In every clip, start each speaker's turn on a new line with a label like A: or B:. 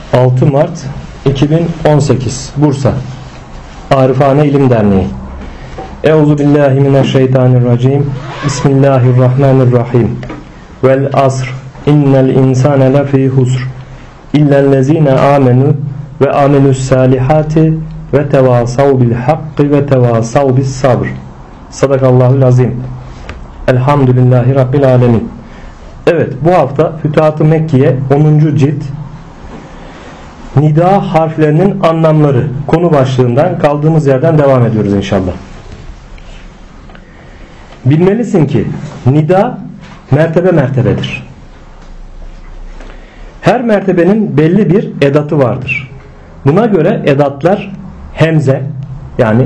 A: 6 Mart 2018 Bursa Arifane İlim Derneği. Euzubillahimineşşeytanirracim. Bismillahirrahmanirrahim. Vel asr. İnnel insane lefî husr. İllellezîne âmenû ve âmelus sâlihâti ve tevâsav bil hakkı ve tevâsav bis sabr. Sadakallahul azim. Elhamdülillahi Rabbil alemin. Evet, bu hafta Fütuhat-ı Mekkiye 10. cilt Nida harflerinin anlamları konu başlığından kaldığımız yerden devam ediyoruz inşallah. Bilmelisin ki nida mertebe mertebedir. Her mertebenin belli bir edatı vardır. Buna göre edatlar hemze yani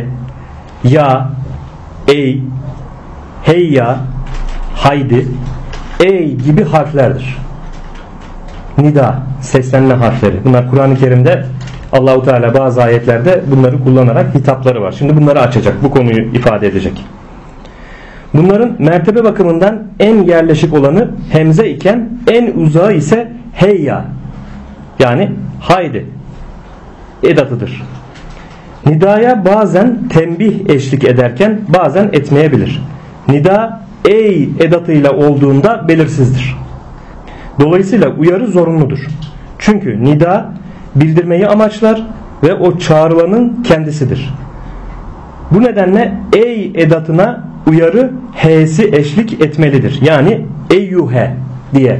A: ya, ey, heyya, haydi, ey gibi harflerdir. Nida, seslenme harfleri. Bunlar Kur'an-ı Kerim'de Allahu Teala bazı ayetlerde bunları kullanarak hitapları var. Şimdi bunları açacak, bu konuyu ifade edecek. Bunların mertebe bakımından en yerleşik olanı hemze iken en uzağı ise heyya yani haydi edatıdır. Nidaya bazen tembih eşlik ederken bazen etmeyebilir. Nida ey edatıyla olduğunda belirsizdir. Dolayısıyla uyarı zorunludur. Çünkü nida bildirmeyi amaçlar ve o çağrılanın kendisidir. Bu nedenle ey edatına uyarı h'si eşlik etmelidir. Yani eyyuhe diye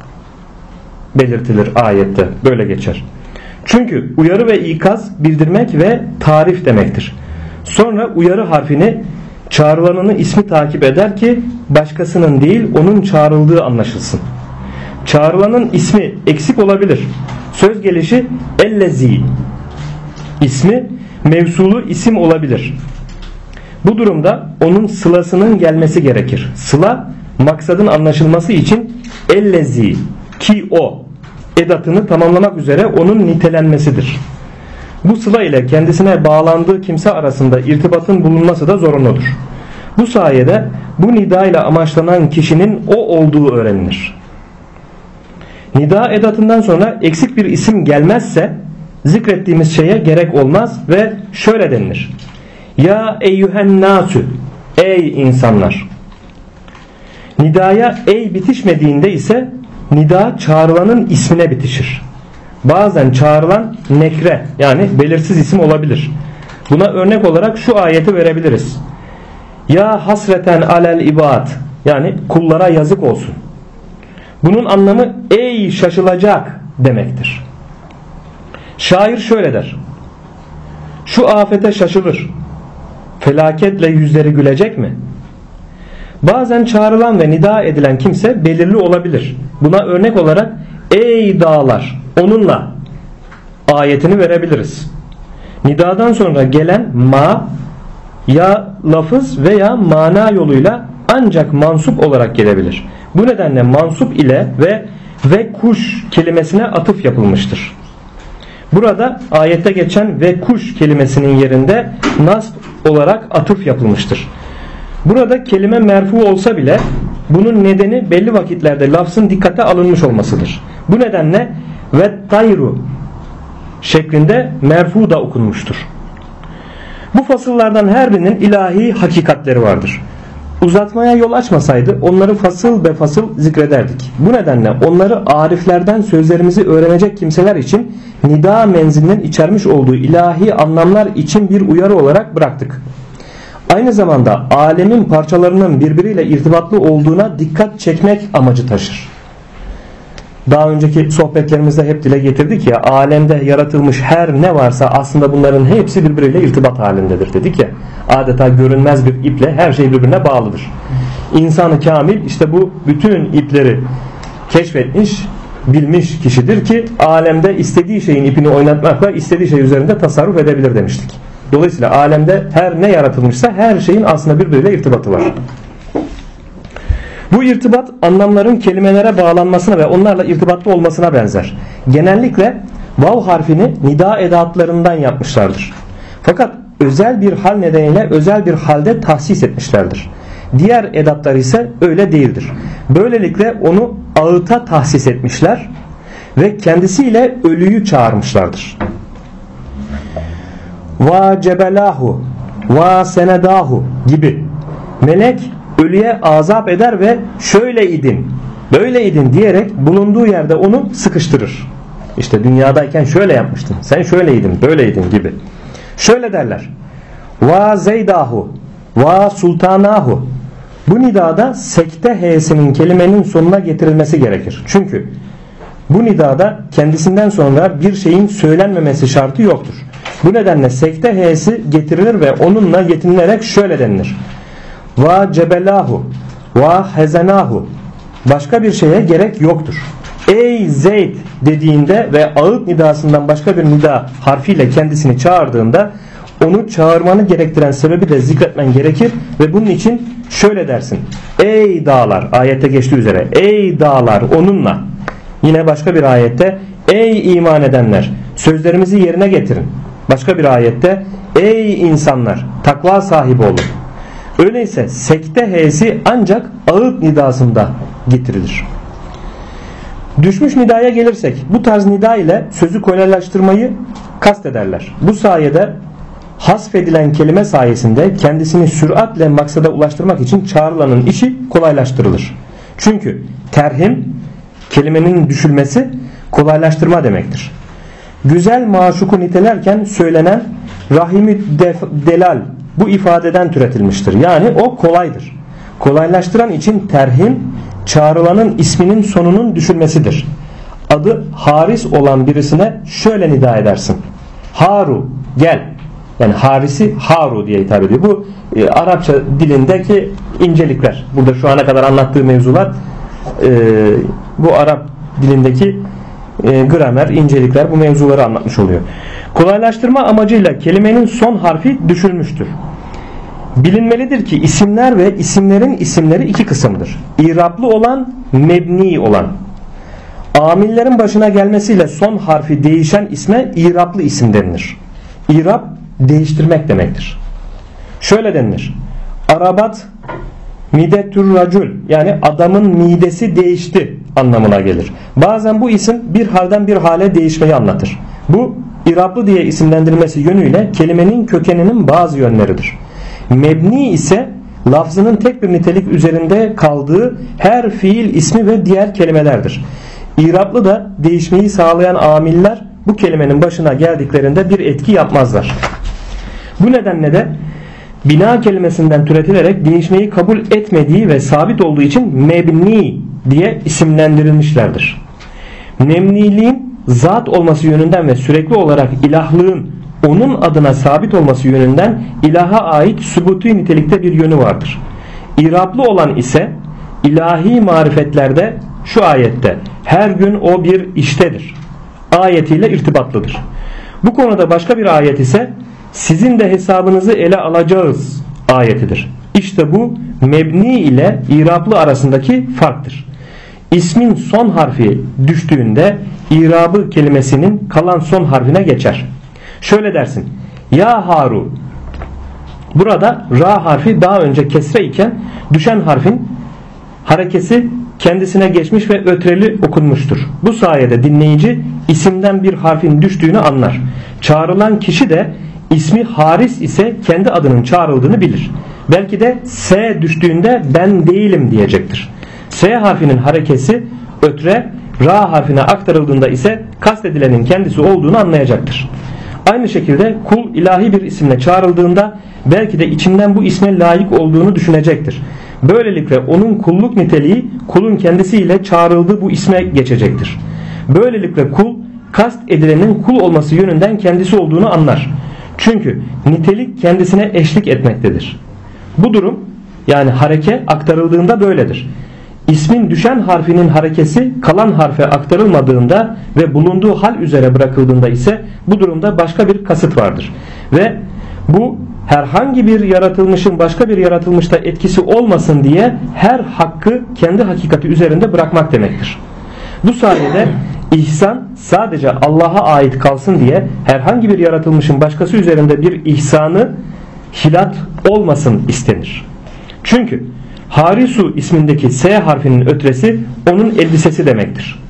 A: belirtilir ayette. Böyle geçer. Çünkü uyarı ve ikaz bildirmek ve tarif demektir. Sonra uyarı harfini çağrılanın ismi takip eder ki başkasının değil onun çağrıldığı anlaşılsın. Çağrılanın ismi eksik olabilir. Söz gelişi ellezi ismi mevsulu isim olabilir. Bu durumda onun sılasının gelmesi gerekir. Sıla maksadın anlaşılması için ellezi ki o edatını tamamlamak üzere onun nitelenmesidir. Bu sıla ile kendisine bağlandığı kimse arasında irtibatın bulunması da zorunludur. Bu sayede bu nida ile amaçlanan kişinin o olduğu öğrenilir. Nida edatından sonra eksik bir isim gelmezse zikrettiğimiz şeye gerek olmaz ve şöyle denilir. Ya eyyühen nasü, ey insanlar. Nidaya ey bitişmediğinde ise nida çağrılanın ismine bitişir. Bazen çağrılan nekre yani belirsiz isim olabilir. Buna örnek olarak şu ayeti verebiliriz. Ya hasreten alel ibad yani kullara yazık olsun. Bunun anlamı ey şaşılacak demektir. Şair şöyle der. Şu afete şaşılır. Felaketle yüzleri gülecek mi? Bazen çağrılan ve nida edilen kimse belirli olabilir. Buna örnek olarak ey dağlar onunla ayetini verebiliriz. Nidadan sonra gelen ma ya lafız veya mana yoluyla ancak mansup olarak gelebilir. Bu nedenle mansup ile ve kuş kelimesine atıf yapılmıştır. Burada ayette geçen ve kuş kelimesinin yerinde nasb olarak atıf yapılmıştır. Burada kelime merfu olsa bile bunun nedeni belli vakitlerde lafzın dikkate alınmış olmasıdır. Bu nedenle ve tayru şeklinde merfu da okunmuştur. Bu fasıllardan her birinin ilahi hakikatleri vardır. Uzatmaya yol açmasaydı onları fasıl be fasıl zikrederdik. Bu nedenle onları ariflerden sözlerimizi öğrenecek kimseler için nida menzilinin içermiş olduğu ilahi anlamlar için bir uyarı olarak bıraktık. Aynı zamanda alemin parçalarının birbiriyle irtibatlı olduğuna dikkat çekmek amacı taşır. Daha önceki sohbetlerimizde hep dile getirdik ya, alemde yaratılmış her ne varsa aslında bunların hepsi birbiriyle irtibat halindedir dedik ya. Adeta görünmez bir iple her şey birbirine bağlıdır. İnsan-ı kamil işte bu bütün ipleri keşfetmiş, bilmiş kişidir ki alemde istediği şeyin ipini oynatmakla istediği şey üzerinde tasarruf edebilir demiştik. Dolayısıyla alemde her ne yaratılmışsa her şeyin aslında birbiriyle irtibatı var. Bu irtibat anlamların kelimelere bağlanmasına ve onlarla irtibatlı olmasına benzer. Genellikle vav harfini nida edatlarından yapmışlardır. Fakat özel bir hal nedeniyle özel bir halde tahsis etmişlerdir. Diğer edatlar ise öyle değildir. Böylelikle onu ağıta tahsis etmişler ve kendisiyle ölüyü çağırmışlardır. Va cebelahu va senedahu gibi. Melek ölüye azap eder ve şöyle idin, böyle idin diyerek bulunduğu yerde onu sıkıştırır. İşte dünyadayken şöyle yapmıştın, sen şöyleydin, böyleydin gibi. Şöyle derler. Va zeydahu va sultanahu. Bu nidada sekte h'sinin kelimenin sonuna getirilmesi gerekir. Çünkü bu nidada kendisinden sonra bir şeyin söylenmemesi şartı yoktur. Bu nedenle sekte h'si getirilir ve onunla yetinilerek şöyle denilir. Va cebelahu va hezenahu. Başka bir şeye gerek yoktur. Ey Zeyd dediğinde ve ağıt nidasından başka bir nida harfiyle kendisini çağırdığında onu çağırmanı gerektiren sebebi de zikretmen gerekir ve bunun için şöyle dersin. Ey dağlar, ayette geçtiği üzere, ey dağlar onunla. Yine başka bir ayette ey iman edenler sözlerimizi yerine getirin. Başka bir ayette ey insanlar takva sahibi olun. Öyleyse sekte h'si ancak ağıt nidasında getirilir. Düşmüş nidaya gelirsek bu tarz nida ile sözü kolaylaştırmayı kastederler. Bu sayede hasfedilen kelime sayesinde kendisini süratle maksada ulaştırmak için çağrılanın işi kolaylaştırılır. Çünkü terhim kelimenin düşülmesi kolaylaştırma demektir. Güzel maşuku nitelerken söylenen rahimi delal bu ifadeden türetilmiştir. Yani o kolaydır. Kolaylaştıran için terhim çağrılanın isminin sonunun düşülmesidir. Adı Haris olan birisine şöyle nida edersin. Haru gel. Yani Haris'i Haru diye hitap ediyor. Bu Arapça dilindeki incelikler. Burada şu ana kadar anlattığı mevzular bu Arap dilindeki gramer, incelikler bu mevzuları anlatmış oluyor. Kolaylaştırma amacıyla kelimenin son harfi düşülmüştür. Bilinmelidir ki isimler ve isimlerin isimleri iki kısımdır. İrablı olan, mebni olan. Amillerin başına gelmesiyle son harfi değişen isme irablı isim denilir. İrab değiştirmek demektir. Şöyle denilir. Arabat midetür racul, yani adamın midesi değişti anlamına gelir. Bazen bu isim bir halden bir hale değişmeyi anlatır. Bu irablı diye isimlendirilmesi yönüyle kelimenin kökeninin bazı yönleridir. Mebni ise lafzının tek bir nitelik üzerinde kaldığı her fiil ismi ve diğer kelimelerdir. İrablı da değişmeyi sağlayan amiller bu kelimenin başına geldiklerinde bir etki yapmazlar. Bu nedenle de bina kelimesinden türetilerek değişmeyi kabul etmediği ve sabit olduğu için mebni diye isimlendirilmişlerdir. Mebniliğin zat olması yönünden ve sürekli olarak ilahlığın onun adına sabit olması yönünden ilaha ait sübuti nitelikte bir yönü vardır. İrablı olan ise ilahi marifetlerde şu ayette her gün o bir iştedir ayetiyle irtibatlıdır. Bu konuda başka bir ayet ise sizin de hesabınızı ele alacağız ayetidir. İşte bu mebni ile irablı arasındaki farktır. İsmin son harfi düştüğünde irabı kelimesinin kalan son harfine geçer. Şöyle dersin. Ya Haru. Burada ra harfi daha önce kesre iken düşen harfin harekesi kendisine geçmiş ve ötreli okunmuştur. Bu sayede dinleyici isimden bir harfin düştüğünü anlar. Çağrılan kişi de ismi Haris ise kendi adının çağrıldığını bilir. Belki de S düştüğünde ben değilim diyecektir. S harfinin harekesi ötre, ra harfine aktarıldığında ise kastedilenin kendisi olduğunu anlayacaktır. Aynı şekilde kul ilahi bir isimle çağrıldığında belki de içinden bu isme layık olduğunu düşünecektir. Böylelikle onun kulluk niteliği kulun kendisiyle çağrıldığı bu isme geçecektir. Böylelikle kul kast edilenin kul olması yönünden kendisi olduğunu anlar. Çünkü nitelik kendisine eşlik etmektedir. Bu durum yani hareke aktarıldığında böyledir. İsmin düşen harfinin harekesi kalan harfe aktarılmadığında ve bulunduğu hal üzere bırakıldığında ise bu durumda başka bir kasıt vardır. Ve bu herhangi bir yaratılmışın başka bir yaratılmışta etkisi olmasın diye her hakkı kendi hakikati üzerinde bırakmak demektir. Bu sayede ihsan sadece Allah'a ait kalsın diye herhangi bir yaratılmışın başkası üzerinde bir ihsanı hilat olmasın istenir. Çünkü Harisu ismindeki S harfinin ötresi onun elbisesi demektir.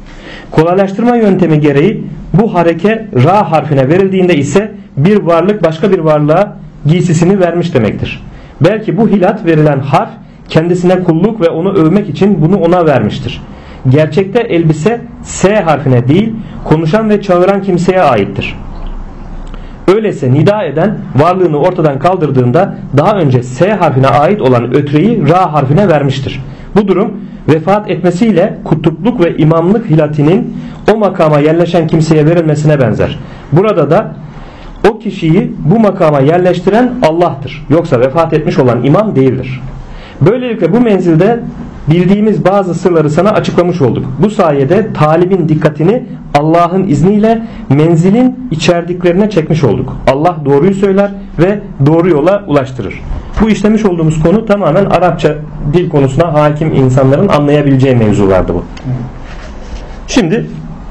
A: Kolaylaştırma yöntemi gereği bu hareke ra harfine verildiğinde ise bir varlık başka bir varlığa giysisini vermiş demektir. Belki bu hilat verilen harf kendisine kulluk ve onu övmek için bunu ona vermiştir. Gerçekte elbise S harfine değil, konuşan ve çağıran kimseye aittir. Öyleyse nida eden varlığını ortadan kaldırdığında daha önce S harfine ait olan ötreyi ra harfine vermiştir. Bu durum vefat etmesiyle kutupluk ve imamlık hilatinin o makama yerleşen kimseye verilmesine benzer. Burada da o kişiyi bu makama yerleştiren Allah'tır. Yoksa vefat etmiş olan imam değildir. Böylelikle bu menzilde bildiğimiz bazı sırları sana açıklamış olduk. Bu sayede talibin dikkatini Allah'ın izniyle menzilin içerdiklerine çekmiş olduk. Allah doğruyu söyler ve doğru yola ulaştırır. Bu işlemiş olduğumuz konu tamamen Arapça dil konusuna hakim insanların anlayabileceği mevzulardı bu. Şimdi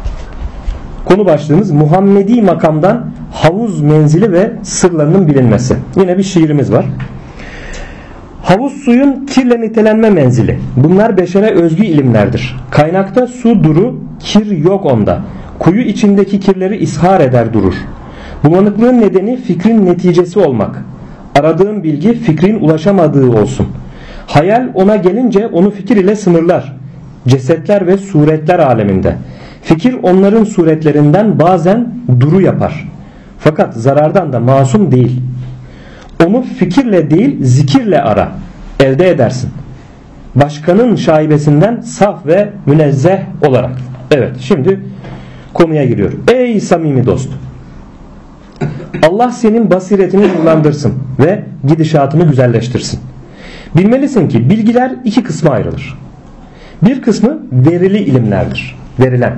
A: konu başlığımız Muhammedi makamdan havuz menzili ve sırlarının bilinmesi. Yine bir şiirimiz var. Havuz suyun kirle nitelenme menzili. Bunlar beşere özgü ilimlerdir. Kaynakta su duru, kir yok onda. Kuyu içindeki kirleri ishar eder durur. Bulanıklığın nedeni fikrin neticesi olmak. Aradığın bilgi fikrin ulaşamadığı olsun. Hayal ona gelince onu fikir ile sınırlar. Cesetler ve suretler aleminde. Fikir onların suretlerinden bazen duru yapar. Fakat zarardan da masum değil. Onu fikirle değil zikirle ara. Elde edersin. Başkanın şaibesinden saf ve münezzeh olarak. Evet, şimdi konuya giriyor. Ey samimi dost! Allah senin basiretini nurlandırsın ve gidişatını güzelleştirsin. Bilmelisin ki bilgiler iki kısma ayrılır. Bir kısmı verili ilimlerdir. Verilen.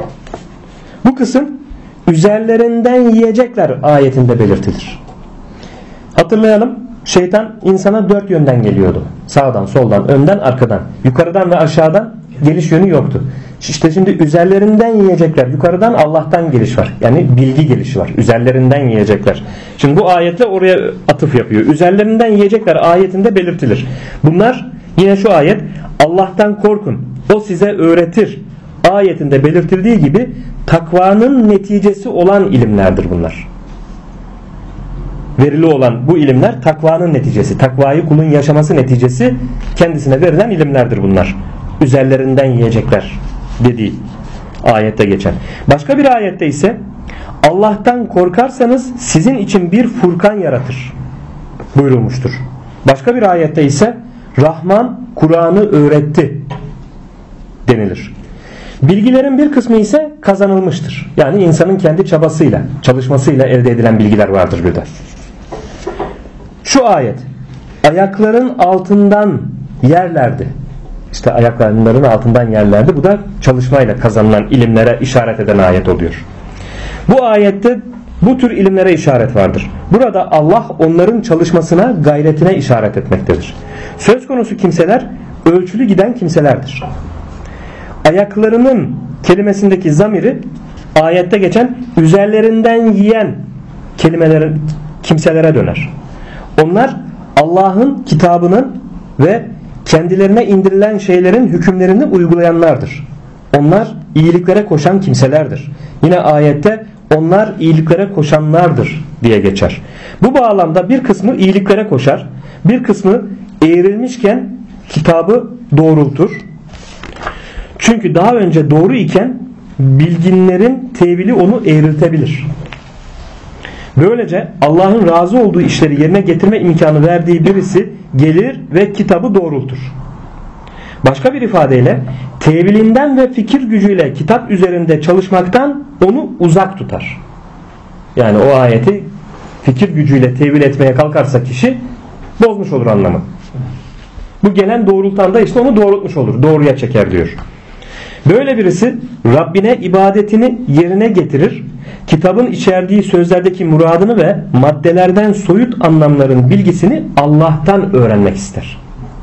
A: Bu kısım üzerlerinden yiyecekler ayetinde belirtilir. Hatırlayalım, şeytan insana dört yönden geliyordu. Sağdan, soldan, önden, arkadan. Yukarıdan ve aşağıdan geliş yönü yoktu. İşte şimdi üzerlerinden yiyecekler. Yukarıdan Allah'tan geliş var. Yani bilgi gelişi var. Üzerlerinden yiyecekler. Şimdi bu ayetle oraya atıf yapıyor. Üzerlerinden yiyecekler ayetinde belirtilir. Bunlar yine şu ayet, Allah'tan korkun, o size öğretir ayetinde belirtildiği gibi takvanın neticesi olan ilimlerdir bunlar. Verili olan bu ilimler takvanın neticesi. Takvayı kulun yaşaması neticesi kendisine verilen ilimlerdir bunlar. Üzerlerinden yiyecekler dediği ayette geçen. Başka bir ayette ise Allah'tan korkarsanız sizin için bir furkan yaratır buyurulmuştur. Başka bir ayette ise Rahman Kur'an'ı öğretti denilir. Bilgilerin bir kısmı ise kazanılmıştır. Yani insanın kendi çabasıyla, çalışmasıyla elde edilen bilgiler vardır bir de. Şu ayet, ayakların altından yerlerdi. İşte ayaklarının altından yerlerdi. Bu da çalışmayla kazanılan ilimlere işaret eden ayet oluyor. Bu ayette bu tür ilimlere işaret vardır. Burada Allah onların çalışmasına, gayretine işaret etmektedir. Söz konusu kimseler ölçülü giden kimselerdir. Ayaklarının kelimesindeki zamiri ayette geçen üzerlerinden yiyen kelimelerin kimselere döner. Onlar Allah'ın kitabının ve kendilerine indirilen şeylerin hükümlerini uygulayanlardır. Onlar iyiliklere koşan kimselerdir. Yine ayette onlar iyiliklere koşanlardır diye geçer. Bu bağlamda bir kısmı iyiliklere koşar, bir kısmı eğrilmişken kitabı doğrultur. Çünkü daha önce doğru iken bilginlerin tevili onu eğriltebilir. Böylece Allah'ın razı olduğu işleri yerine getirme imkanı verdiği birisi gelir ve kitabı doğrultur. Başka bir ifadeyle tevilinden ve fikir gücüyle kitap üzerinde çalışmaktan onu uzak tutar. Yani o ayeti fikir gücüyle tevil etmeye kalkarsa kişi bozmuş olur anlamı. Bu gelen doğrultan da işte onu doğrultmuş olur. Doğruya çeker diyor. Böyle birisi Rabbine ibadetini yerine getirir. Kitabın içerdiği sözlerdeki muradını ve maddelerden soyut anlamların bilgisini Allah'tan öğrenmek ister.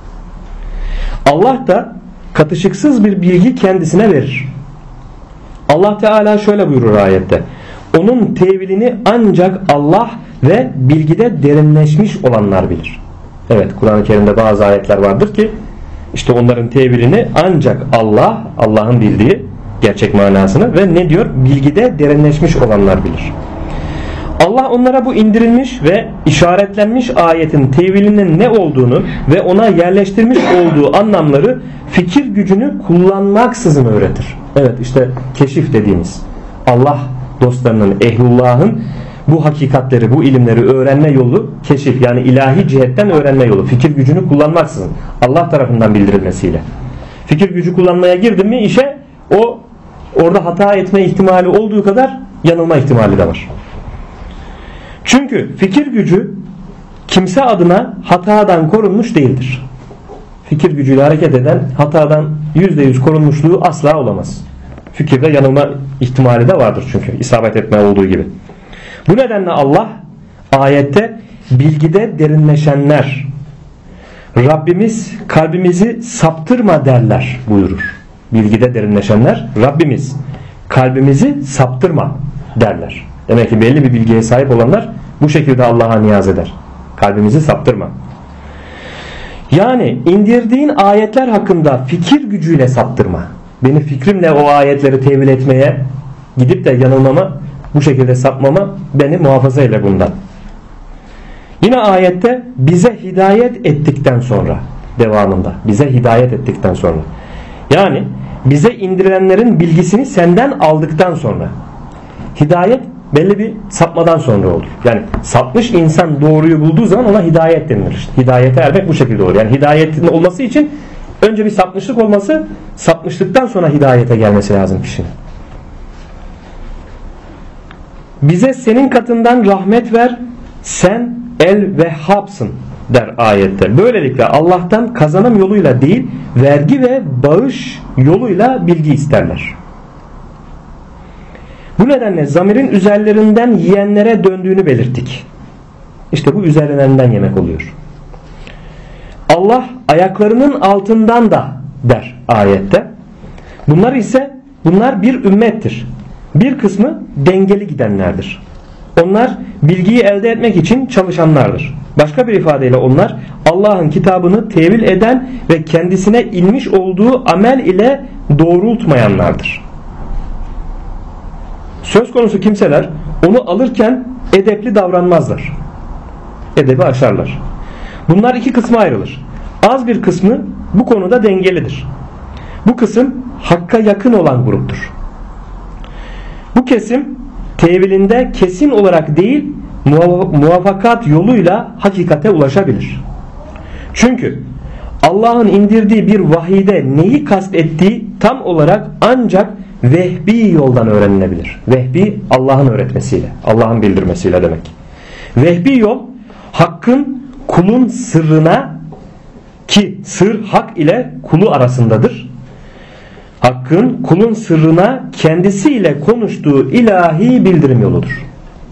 A: Allah da katışıksız bir bilgi kendisine verir. Allah Teala şöyle buyurur ayette. Onun tevilini ancak Allah ve bilgide derinleşmiş olanlar bilir. Evet, Kur'an-ı Kerim'de bazı ayetler vardır ki işte onların tevilini ancak Allah, Allah'ın bildiği gerçek manasını ve ne diyor? Bilgide derinleşmiş olanlar bilir. Allah onlara bu indirilmiş ve işaretlenmiş ayetin tevilinin ne olduğunu ve ona yerleştirmiş olduğu anlamları fikir gücünü kullanmaksızın öğretir. Evet, işte keşif dediğimiz Allah dostlarının, ehlullahın bu hakikatleri, bu ilimleri öğrenme yolu keşif, yani ilahi cihetten öğrenme yolu. Fikir gücünü kullanmaksızın Allah tarafından bildirilmesiyle. Fikir gücü kullanmaya girdin mi işe, o orada hata etme ihtimali olduğu kadar yanılma ihtimali de var. Çünkü fikir gücü kimse adına hatadan korunmuş değildir. Fikir gücüyle hareket eden hatadan %100 korunmuşluğu asla olamaz. Fikirde yanılma ihtimali de vardır çünkü isabet etme olduğu gibi. Bu nedenle Allah ayette bilgide derinleşenler, Rabbimiz kalbimizi saptırma derler buyurur. Bilgide derinleşenler, Rabbimiz kalbimizi saptırma derler. Demek ki belli bir bilgiye sahip olanlar bu şekilde Allah'a niyaz eder. Kalbimizi saptırma. Yani indirdiğin ayetler hakkında fikir gücüyle saptırma. Beni fikrimle o ayetleri tevil etmeye, gidip de yanılmama, bu şekilde sapmama beni muhafaza eyle bundan. Yine ayette bize hidayet ettikten sonra, devamında bize hidayet ettikten sonra, yani bize indirilenlerin bilgisini senden aldıktan sonra, hidayet belli bir sapmadan sonra olur. Yani sapmış insan doğruyu bulduğu zaman ona hidayet denilir. İşte hidayete ermek bu şekilde olur. Yani hidayetin olması için önce bir sapmışlık olması, sapmışlıktan sonra hidayete gelmesi lazım kişinin. Bize senin katından rahmet ver, sen el-Vehhab'sın der ayette. Böylelikle Allah'tan kazanım yoluyla değil, vergi ve bağış yoluyla bilgi isterler. Bu nedenle zamirin üzerlerinden yiyenlere döndüğünü belirttik. İşte bu üzerlerinden yemek oluyor. Allah ayaklarının altından da der ayette. Bunlar bir ümmettir. Bir kısmı dengeli gidenlerdir. Onlar bilgiyi elde etmek için çalışanlardır. Başka bir ifadeyle onlar Allah'ın kitabını tevil eden ve kendisine inmiş olduğu amel ile doğrultmayanlardır. Söz konusu kimseler onu alırken edepli davranmazlar. Edebi aşarlar. Bunlar iki kısma ayrılır. Az bir kısmı bu konuda dengelidir. Bu kısım hakka yakın olan gruptur. Bu kesim tevilinde kesin olarak değil, muvaffakat yoluyla hakikate ulaşabilir. Çünkü Allah'ın indirdiği bir vahide neyi kastettiği tam olarak ancak vehbi yoldan öğrenilebilir. Vehbi Allah'ın öğretmesiyle, Allah'ın bildirmesiyle demek. Vehbi yol hakkın kulun sırrına, ki sır hak ile kulu arasındadır. Hakkın kulun sırrına kendisiyle konuştuğu ilahi bildirim yoludur.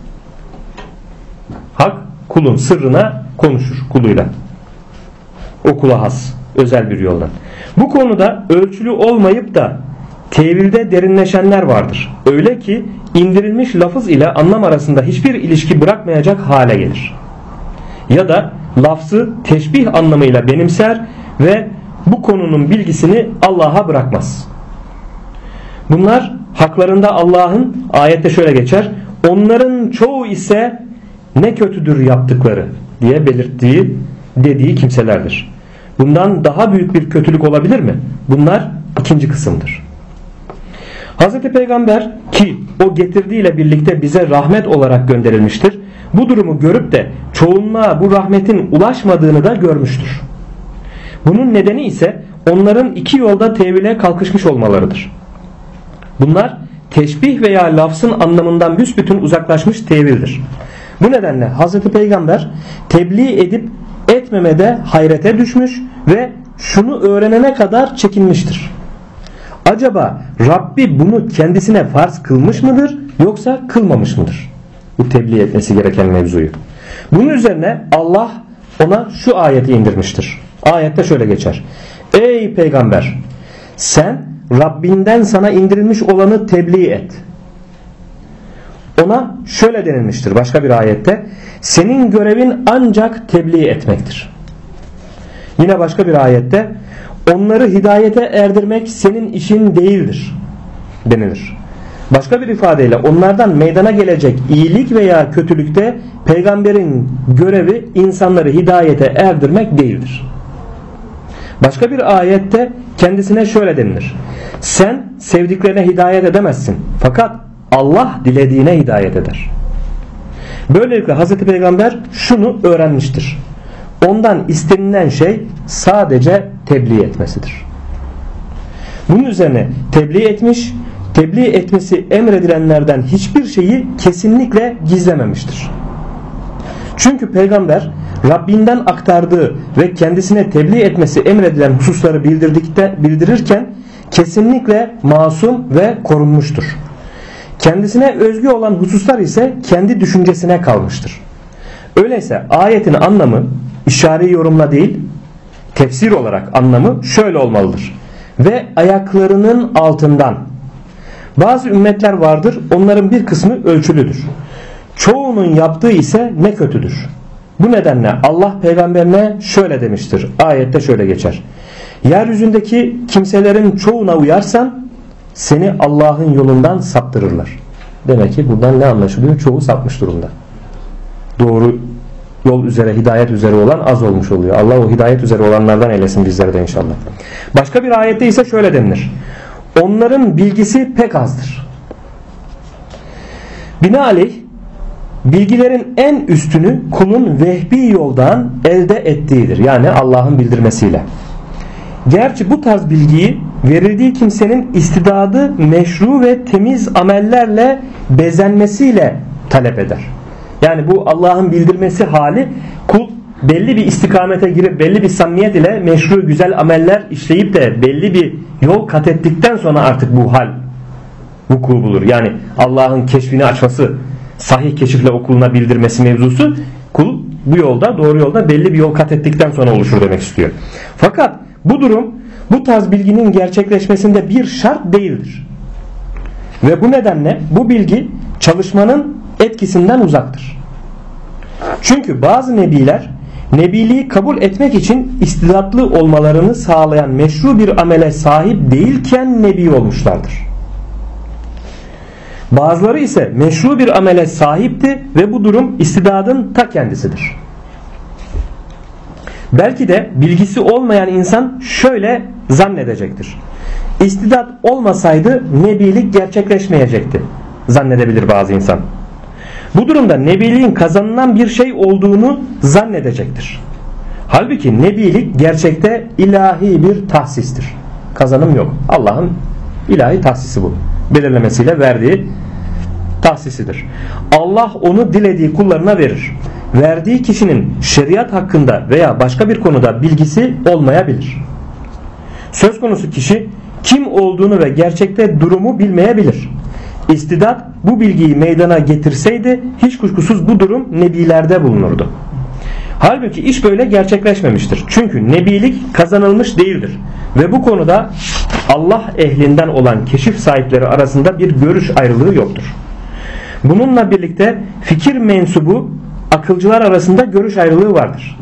A: Hak kulun sırrına konuşur kuluyla. O kula has, özel bir yoldan. Bu konuda ölçülü olmayıp da tevilde derinleşenler vardır. Öyle ki indirilmiş lafız ile anlam arasında hiçbir ilişki bırakmayacak hale gelir. Ya da lafzı teşbih anlamıyla benimser ve bu konunun bilgisini Allah'a bırakmaz. Bunlar haklarında Allah'ın, ayette şöyle geçer, onların çoğu ise ne kötüdür yaptıkları diye dediği kimselerdir. Bundan daha büyük bir kötülük olabilir mi? Bunlar ikinci kısımdır. Hazreti Peygamber ki o getirdiğiyle birlikte bize rahmet olarak gönderilmiştir, bu durumu görüp de çoğunluğa bu rahmetin ulaşmadığını da görmüştür. Bunun nedeni ise onların iki yolda tevile kalkışmış olmalarıdır. Bunlar teşbih veya lafzın anlamından büsbütün uzaklaşmış tevildir. Bu nedenle Hazreti Peygamber tebliğ edip etmemede hayrete düşmüş ve şunu öğrenene kadar çekinmiştir. Acaba Rabbi bunu kendisine farz kılmış mıdır yoksa kılmamış mıdır? Bu tebliğ etmesi gereken mevzuyu. Bunun üzerine Allah ona şu ayeti indirmiştir. Ayette şöyle geçer. Ey Peygamber, sen Rabbinden sana indirilmiş olanı tebliğ et. Ona şöyle denilmiştir başka bir ayette. Senin görevin ancak tebliğ etmektir. Yine başka bir ayette onları hidayete erdirmek senin işin değildir. denilir. Başka bir ifadeyle onlardan meydana gelecek iyilik veya kötülükte peygamberin görevi insanları hidayete erdirmek değildir. Başka bir ayette kendisine şöyle denilir: sen sevdiklerine hidayet edemezsin, fakat Allah dilediğine hidayet eder. Böylelikle Hazreti Peygamber şunu öğrenmiştir: ondan istenilen şey sadece tebliğ etmesidir. Bunun üzerine tebliğ etmiş, tebliğ etmesi emredilenlerden hiçbir şeyi kesinlikle gizlememiştir. Çünkü peygamber Rabbinden aktardığı ve kendisine tebliğ etmesi emredilen hususları bildirirken kesinlikle masum ve korunmuştur. Kendisine özgü olan hususlar ise kendi düşüncesine kalmıştır. Öyleyse ayetin anlamı işari yorumla değil, tefsir olarak anlamı şöyle olmalıdır: ve ayaklarının altından. Bazı ümmetler vardır, onların bir kısmı ölçülüdür. Çoğunun yaptığı ise ne kötüdür. Bu nedenle Allah peygamberine şöyle demiştir. Ayette şöyle geçer: yeryüzündeki kimselerin çoğuna uyarsan seni Allah'ın yolundan saptırırlar. Demek ki buradan ne anlaşılıyor? Çoğu sapmış durumda. Doğru yol üzere, hidayet üzere olan az olmuş oluyor. Allah o hidayet üzere olanlardan eylesin bizleri de inşallah. Başka bir ayette ise şöyle denilir: onların bilgisi pek azdır. Binaenaleyh bilgilerin en üstünü kulun vehbi yoldan elde ettiğidir. Yani Allah'ın bildirmesiyle. Gerçi bu tarz bilgiyi verildiği kimsenin istidadı meşru ve temiz amellerle bezenmesiyle talep eder. Yani bu Allah'ın bildirmesi hali, kul belli bir istikamete girip belli bir samimiyet ile meşru güzel ameller işleyip de belli bir yol kat ettikten sonra artık bu hal vuku bulur. Yani Allah'ın keşfini açması, sahih keşifle okuluna bildirmesi mevzusu, kul bu yolda, doğru yolda belli bir yol kat ettikten sonra oluşur demek istiyor. Fakat bu durum bu tarz bilginin gerçekleşmesinde bir şart değildir. Ve bu nedenle bu bilgi çalışmanın etkisinden uzaktır. Çünkü bazı nebiler nebiliği kabul etmek için istidatlı olmalarını sağlayan meşru bir amele sahip değilken nebi olmuşlardır. Bazıları ise meşru bir amele sahipti ve bu durum istidadın ta kendisidir. Belki de bilgisi olmayan insan şöyle zannedecektir: İstidat olmasaydı nebilik gerçekleşmeyecekti zannedebilir bazı insan. Bu durumda nebiliğin kazanılan bir şey olduğunu zannedecektir. Halbuki nebilik gerçekte ilahi bir tahsistir. Kazanım yok. Allah'ın ilahi tahsisi bu. Belirlemesiyle verdiği tahsisidir. Allah onu dilediği kullarına verir. Verdiği kişinin şeriat hakkında veya başka bir konuda bilgisi olmayabilir. Söz konusu kişi kim olduğunu ve gerçekte durumu bilmeyebilir. İstidat bu bilgiyi meydana getirseydi hiç kuşkusuz bu durum nebilerde bulunurdu. Halbuki iş böyle gerçekleşmemiştir. Çünkü nebilik kazanılmış değildir. Ve bu konuda Allah ehlinden olan keşif sahipleri arasında bir görüş ayrılığı yoktur. Bununla birlikte fikir mensubu akılcılar arasında görüş ayrılığı vardır.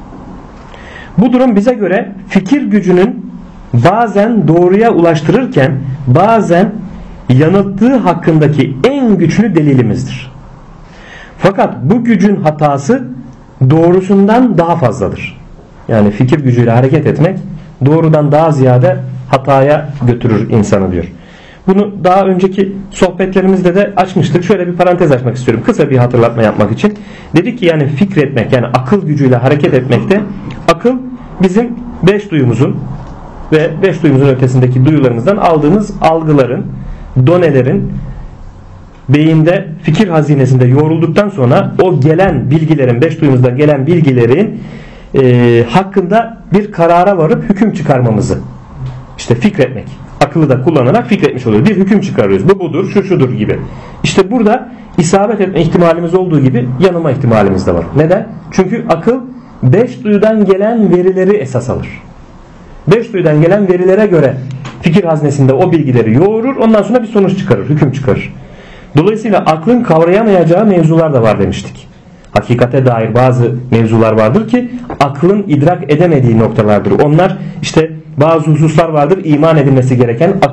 A: Bu durum bize göre fikir gücünün bazen doğruya ulaştırırken bazen yanılttığı hakkındaki en güçlü delilimizdir. Fakat bu gücün hatası doğrusundan daha fazladır. Yani fikir gücüyle hareket etmek doğrudan daha ziyade hataya götürür insanı diyor. Bunu daha önceki sohbetlerimizde de açmıştık. Şöyle bir parantez açmak istiyorum. Kısa bir hatırlatma yapmak için. Dedik ki yani fikretmek, yani akıl gücüyle hareket etmekte, akıl bizim 5 duyumuzun ve 5 duyumuzun ötesindeki duyularımızdan aldığımız algıların, donelerin beyinde fikir hazinesinde yoğrulduktan sonra o gelen bilgilerin, 5 duyumuzdan gelen bilgilerin hakkında bir karara varıp hüküm çıkarmamızı, işte fikretmek, akıllı da kullanarak fikretmiş oluyor. Bir hüküm çıkarıyoruz. Bu budur, şu şudur gibi. İşte burada isabet etme ihtimalimiz olduğu gibi yanılma ihtimalimiz de var. Neden? Çünkü akıl 5 duyudan gelen verileri esas alır. 5 duyudan gelen verilere göre fikir haznesinde o bilgileri yoğurur. Ondan sonra bir sonuç çıkarır, hüküm çıkarır. Dolayısıyla aklın kavrayamayacağı mevzular da var demiştik. Hakikate dair bazı mevzular vardır ki aklın idrak edemediği noktalardır. Onlar işte bazı hususlar vardır iman edilmesi gereken, akıl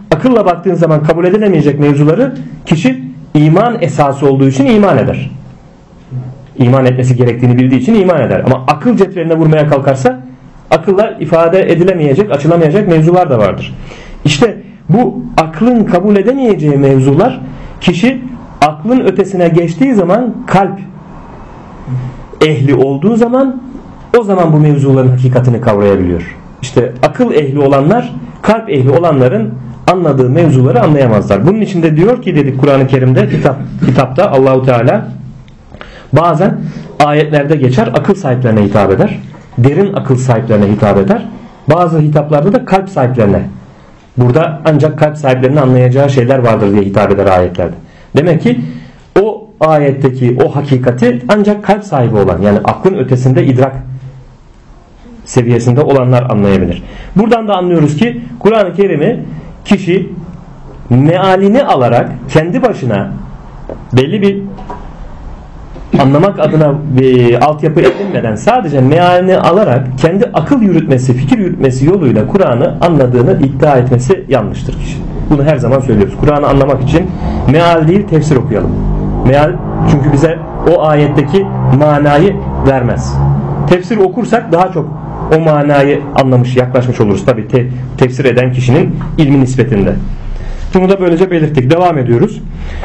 A: akılla baktığın zaman kabul edilemeyecek mevzuları kişi iman esası olduğu için iman eder. İman etmesi gerektiğini bildiği için iman eder. Ama akıl cetveline vurmaya kalkarsa akılla ifade edilemeyecek, açılamayacak mevzular da vardır. İşte bu aklın kabul edemeyeceği mevzular, kişi aklın ötesine geçtiği zaman, kalp ehli olduğu zaman, o zaman bu mevzuların hakikatini kavrayabiliyor. İşte akıl ehli olanlar, kalp ehli olanların anladığı mevzuları anlayamazlar. Bunun için de diyor ki, dedik Kur'an-ı Kerim'de, kitapta Allahu Teala bazen ayetlerde geçer, akıl sahiplerine hitap eder. Derin akıl sahiplerine hitap eder. Bazı hitaplarda da kalp sahiplerine. Burada ancak kalp sahiplerinin anlayacağı şeyler vardır diye hitap eder ayetlerde. Demek ki o ayetteki o hakikati ancak kalp sahibi olan, yani aklın ötesinde idrak seviyesinde olanlar anlayabilir. Buradan da anlıyoruz ki Kur'an-ı Kerim'i kişi mealini alarak kendi başına belli bir anlamak adına bir altyapı edinmeden sadece mealini alarak kendi akıl yürütmesi, fikir yürütmesi yoluyla Kur'an'ı anladığını iddia etmesi yanlıştır kişi. Bunu her zaman söylüyoruz. Kur'an'ı anlamak için meal değil tefsir okuyalım. Meal çünkü bize o ayetteki manayı vermez. Tefsir okursak daha çok o manayı anlamış, yaklaşmış oluruz. Tabi tefsir eden kişinin ilmi nispetinde. Bunu da böylece belirttik. Devam ediyoruz.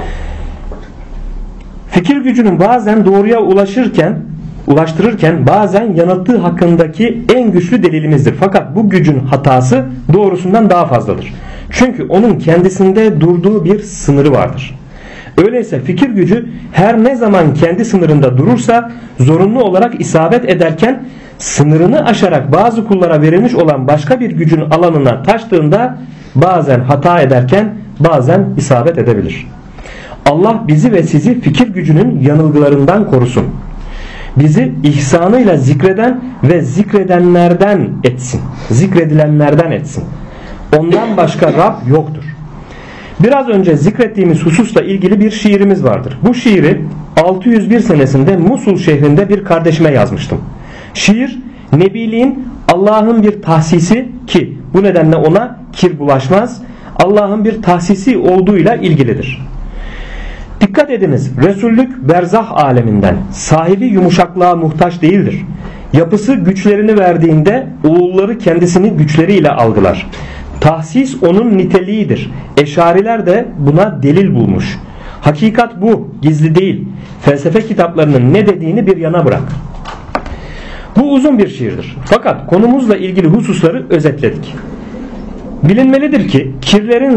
A: Fikir gücünün bazen doğruya ulaştırırken bazen yanılttığı hakkındaki en güçlü delilimizdir. Fakat bu gücün hatası doğrusundan daha fazladır. Çünkü onun kendisinde durduğu bir sınırı vardır. Öyleyse fikir gücü her ne zaman kendi sınırında durursa zorunlu olarak isabet ederken, sınırını aşarak bazı kullara verilmiş olan başka bir gücün alanına taştığında bazen hata ederken bazen isabet edebilir. Allah bizi ve sizi fikir gücünün yanılgılarından korusun. Bizi ihsanıyla zikreden ve zikredilenlerden etsin. Ondan başka Rab yoktur. Biraz önce zikrettiğimiz hususla ilgili bir şiirimiz vardır. Bu şiiri 601 senesinde Musul şehrinde bir kardeşime yazmıştım. Şiir, Nebiliğin Allah'ın bir tahsisi, ki bu nedenle ona kir bulaşmaz, Allah'ın bir tahsisi olduğuyla ilgilidir. Dikkat ediniz, Resullük berzah aleminden, sahibi yumuşaklığa muhtaç değildir. Yapısı güçlerini verdiğinde oğulları kendisini güçleriyle algılar. Tahsis onun niteliğidir. Eşariler de buna delil bulmuş. Hakikat bu, gizli değil. Felsefe kitaplarının ne dediğini bir yana bırak. Bu uzun bir şiirdir. Fakat konumuzla ilgili hususları özetledik. Bilinmelidir ki kirlerin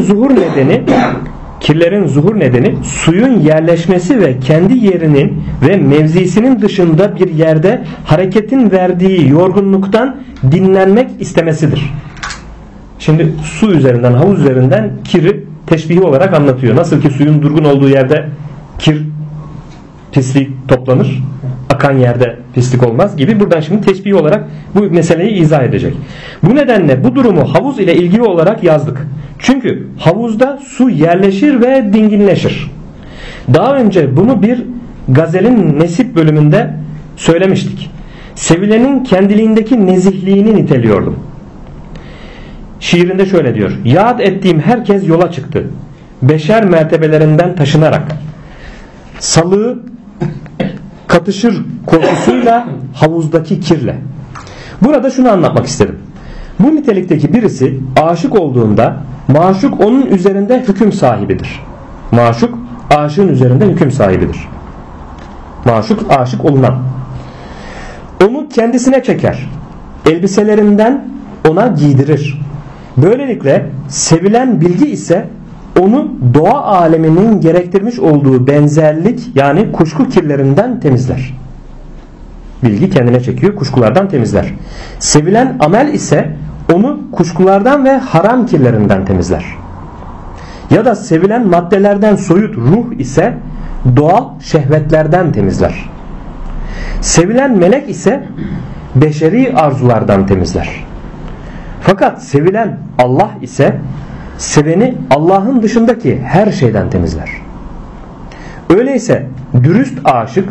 A: zuhur nedeni suyun yerleşmesi ve kendi yerinin ve mevzisinin dışında bir yerde hareketin verdiği yorgunluktan dinlenmek istemesidir. Şimdi su üzerinden, havuz üzerinden kiri teşbihi olarak anlatıyor. Nasıl ki suyun durgun olduğu yerde kir, pislik toplanır, akan yerde pislik olmaz gibi, buradan şimdi teşbih olarak bu meseleyi izah edecek. Bu nedenle bu durumu havuz ile ilgili olarak yazdık. Çünkü havuzda su yerleşir ve dinginleşir. Daha önce bunu bir gazelin Nesip bölümünde söylemiştik. Sevilenin kendiliğindeki nezihliğini niteliyordum. Şiirinde şöyle diyor: yad ettiğim herkes yola çıktı, beşer mertebelerinden taşınarak. Salığı katışır korkusuyla havuzdaki kirle. Burada şunu anlatmak istedim. Bu nitelikteki birisi aşık olduğunda maşuk onun üzerinde hüküm sahibidir. Maşuk aşığın üzerinde hüküm sahibidir. Maşuk aşık olunan. Onu kendisine çeker. Elbiselerinden ona giydirir. Böylelikle sevilen bilgi ise onu doğa aleminin gerektirmiş olduğu benzerlik, yani kuşku kirlerinden temizler. Bilgi kendine çekiyor, kuşkulardan temizler. Sevilen amel ise onu kuşkulardan ve haram kirlerinden temizler. Ya da sevilen maddelerden soyut ruh ise doğal şehvetlerden temizler. Sevilen melek ise beşeri arzulardan temizler. Fakat sevilen Allah ise seveni Allah'ın dışındaki her şeyden temizler. Öyleyse dürüst aşık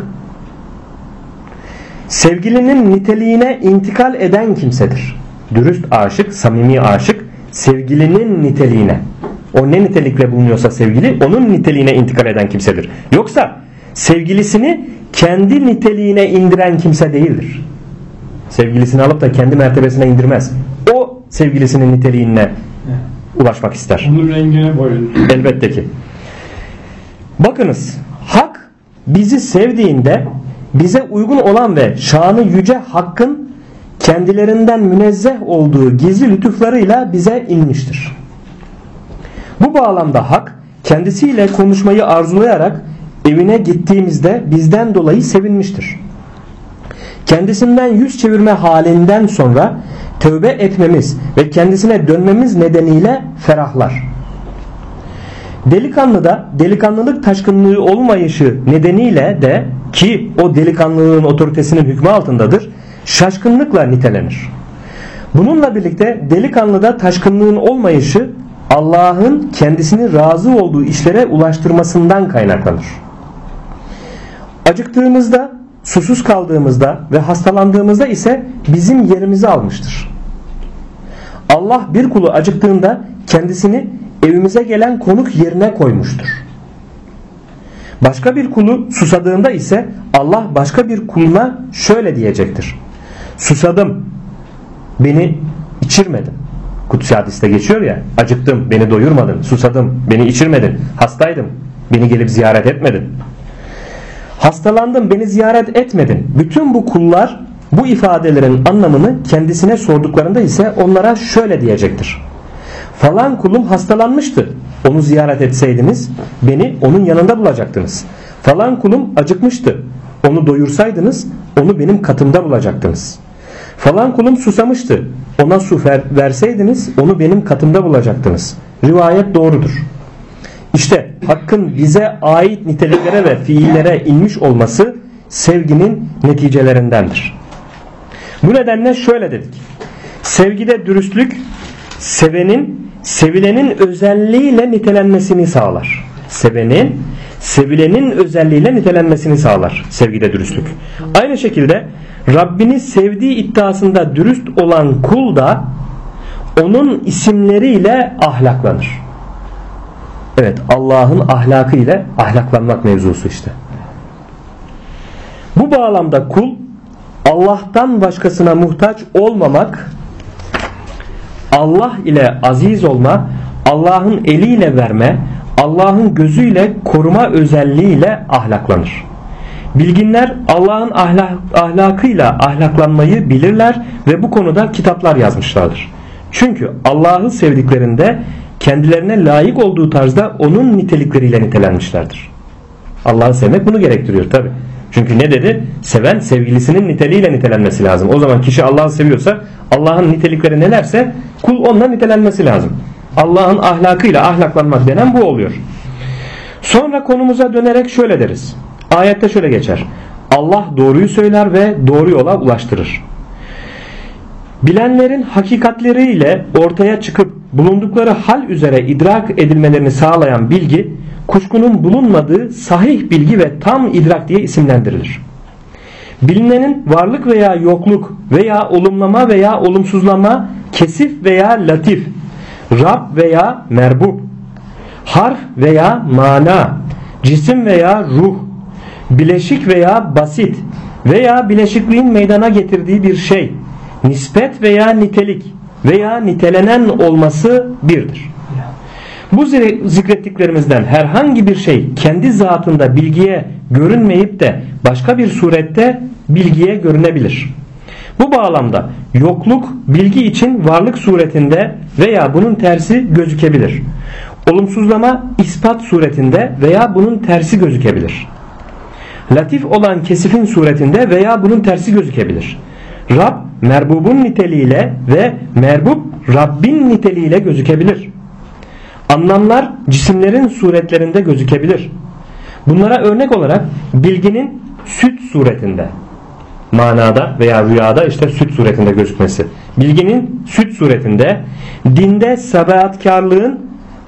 A: sevgilinin niteliğine intikal eden kimsedir. Dürüst aşık, samimi aşık sevgilinin niteliğine, O ne nitelikle bulunuyorsa sevgili, onun niteliğine intikal eden kimsedir. Yoksa sevgilisini kendi niteliğine indiren kimse değildir. Sevgilisini alıp da kendi mertebesine indirmez. O sevgilisinin niteliğine ulaşmak ister.
B: Onun rengine boyun.
A: Elbette ki. Bakınız, hak bizi sevdiğinde bize uygun olan ve şanı yüce hakkın kendilerinden münezzeh olduğu gizli lütuflarıyla bize inmiştir. Bu bağlamda hak kendisiyle konuşmayı arzulayarak evine gittiğimizde bizden dolayı sevinmiştir. Kendisinden yüz çevirme halinden sonra tövbe etmemiz ve kendisine dönmemiz nedeniyle ferahlar. Delikanlıda delikanlılık taşkınlığı olmayışı nedeniyle de, ki o delikanlılığın otoritesinin hükmü altındadır, şaşkınlıkla nitelenir. Bununla birlikte delikanlıda taşkınlığın olmayışı Allah'ın kendisini razı olduğu işlere ulaştırmasından kaynaklanır. Acıktığımızda, susuz kaldığımızda ve hastalandığımızda ise bizim yerimizi almıştır. Allah bir kulu acıktığında kendisini evimize gelen konuk yerine koymuştur. Başka bir kulu susadığında ise Allah başka bir kuluna şöyle diyecektir: susadım, beni içirmedin. Kutsi hadiste geçiyor ya, acıktım, beni doyurmadın, susadım, beni içirmedin, hastaydım, beni gelip ziyaret etmedin, hastalandım, beni ziyaret etmedin. Bütün bu kullar bu ifadelerin anlamını kendisine sorduklarında ise onlara şöyle diyecektir: falan kulum hastalanmıştı, onu ziyaret etseydiniz beni onun yanında bulacaktınız. Falan kulum acıkmıştı, onu doyursaydınız onu benim katımda bulacaktınız. Falan kulum susamıştı, ona su verseydiniz onu benim katımda bulacaktınız. Rivayet doğrudur. İşte hakkın bize ait niteliklere ve fiillere inmiş olması sevginin neticelerindendir. Bu nedenle şöyle dedik: sevgide dürüstlük sevilenin özelliğiyle nitelenmesini sağlar. Sevilenin özelliğiyle nitelenmesini sağlar sevgide dürüstlük. Aynı şekilde Rabbini sevdiği iddiasında dürüst olan kul da onun isimleriyle ahlaklanır. Evet, Allah'ın ahlakı ile ahlaklanmak mevzusu işte. Bu bağlamda kul Allah'tan başkasına muhtaç olmamak, Allah ile aziz olma, Allah'ın eliyle verme, Allah'ın gözüyle koruma özelliğiyle ahlaklanır. Bilginler Allah'ın ahlakıyla ahlaklanmayı bilirler ve bu konuda kitaplar yazmışlardır. Çünkü Allah'ı sevdiklerinde kendilerine layık olduğu tarzda onun nitelikleriyle nitelenmişlerdir. Allah'ı sevmek bunu gerektiriyor tabi. Çünkü ne dedi? Seven sevgilisinin niteliğiyle nitelenmesi lazım. O zaman kişi Allah'ı seviyorsa Allah'ın nitelikleri nelerse kul onunla nitelenmesi lazım. Allah'ın ahlakıyla ahlaklanmak denen bu oluyor. Sonra konumuza dönerek şöyle deriz. Ayette şöyle geçer: Allah doğruyu söyler ve doğru yola ulaştırır. Bilenlerin hakikatleriyle ortaya çıkıp bulundukları hal üzere idrak edilmelerini sağlayan bilgi, kuşkunun bulunmadığı sahih bilgi ve tam idrak diye isimlendirilir. Bilinenin varlık veya yokluk veya olumlama veya olumsuzlama, kesif veya latif, Rab veya merbub, harf veya mana, cisim veya ruh, bileşik veya basit veya bileşikliğin meydana getirdiği bir şey, nispet veya nitelik veya nitelenen olması birdir. Bu zikrettiklerimizden herhangi bir şey kendi zatında bilgiye görünmeyip de başka bir surette bilgiye görünebilir. Bu bağlamda yokluk bilgi için varlık suretinde veya bunun tersi gözükebilir. Olumsuzlama ispat suretinde veya bunun tersi gözükebilir. Latif olan kesifin suretinde veya bunun tersi gözükebilir. Rab merbubun niteliğiyle ve merbub Rabbin niteliğiyle gözükebilir. Anlamlar cisimlerin suretlerinde gözükebilir. Bunlara örnek olarak bilginin süt suretinde, manada veya rüyada işte süt suretinde gözükmesi, bilginin süt suretinde, dinde sabahatkarlığın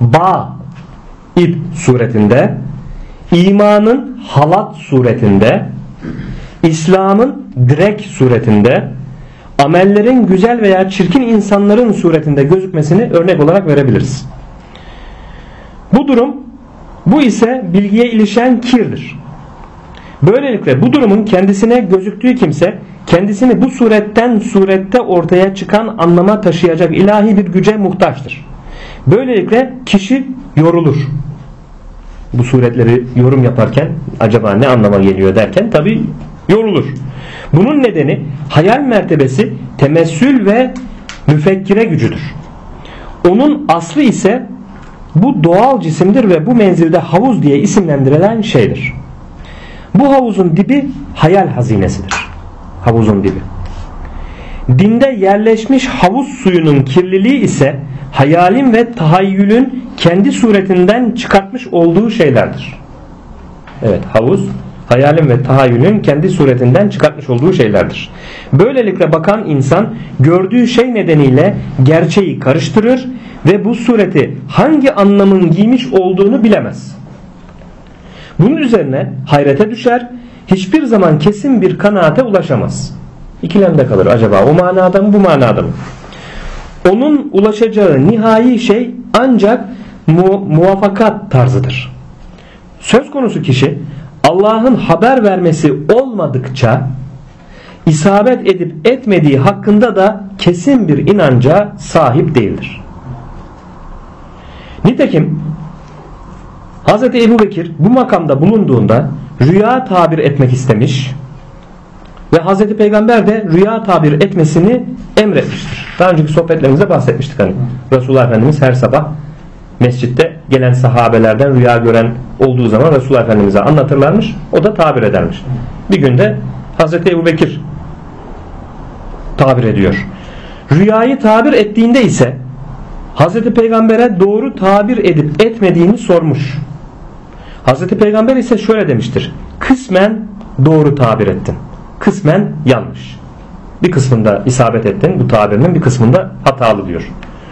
A: ip suretinde, imanın halat suretinde, İslam'ın direk suretinde, amellerin güzel veya çirkin insanların suretinde gözükmesini örnek olarak verebiliriz. Bu ise bilgiye ilişen kirdir. Böylelikle bu durumun kendisine gözüktüğü kimse kendisini bu surette ortaya çıkan anlama taşıyacak ilahi bir güce muhtaçtır. Böylelikle kişi yorulur. Bu suretleri yorum yaparken acaba ne anlama geliyor derken tabi yorulur. Bunun nedeni hayal mertebesi temessül ve müfekkire gücüdür. Onun aslı ise bu doğal cisimdir ve bu menzilde havuz diye isimlendirilen şeydir. Bu havuzun dibi hayal hazinesidir. Havuzun dibi. Dinde yerleşmiş havuz suyunun kirliliği ise hayalin ve tahayyülün kendi suretinden çıkartmış olduğu şeylerdir. Evet, havuz hayalin ve tahayyülün kendi suretinden çıkartmış olduğu şeylerdir. Böylelikle bakan insan gördüğü şey nedeniyle gerçeği karıştırır ve bu sureti hangi anlamın giymiş olduğunu bilemez. Bunun üzerine hayrete düşer, hiçbir zaman kesin bir kanaate ulaşamaz. İkilemde kalır, acaba o manada mı bu manada mı? Onun ulaşacağı nihai şey ancak muvafakat tarzıdır. Söz konusu kişi Allah'ın haber vermesi olmadıkça isabet edip etmediği hakkında da kesin bir inanca sahip değildir. Nitekim Hz. Ebu Bekir bu makamda bulunduğunda rüya tabir etmek istemiş ve Hz. Peygamber de rüya tabir etmesini emretmiştir. Daha önceki sohbetlerimizde bahsetmiştik hani. Resulullah Efendimiz her sabah mescitte gelen sahabelerden rüya gören olduğu zaman Resulullah Efendimiz'e anlatırlarmış. O da tabir edermiş. Bir günde Hz. Ebu Bekir tabir ediyor. Rüyayı tabir ettiğinde ise Hz. Peygamber'e doğru tabir edip etmediğini sormuş. Hz. Peygamber ise şöyle demiştir: kısmen doğru tabir ettin, kısmen yanlış. Bir kısmında isabet ettin, bu tabirinin bir kısmında hatalı diyor.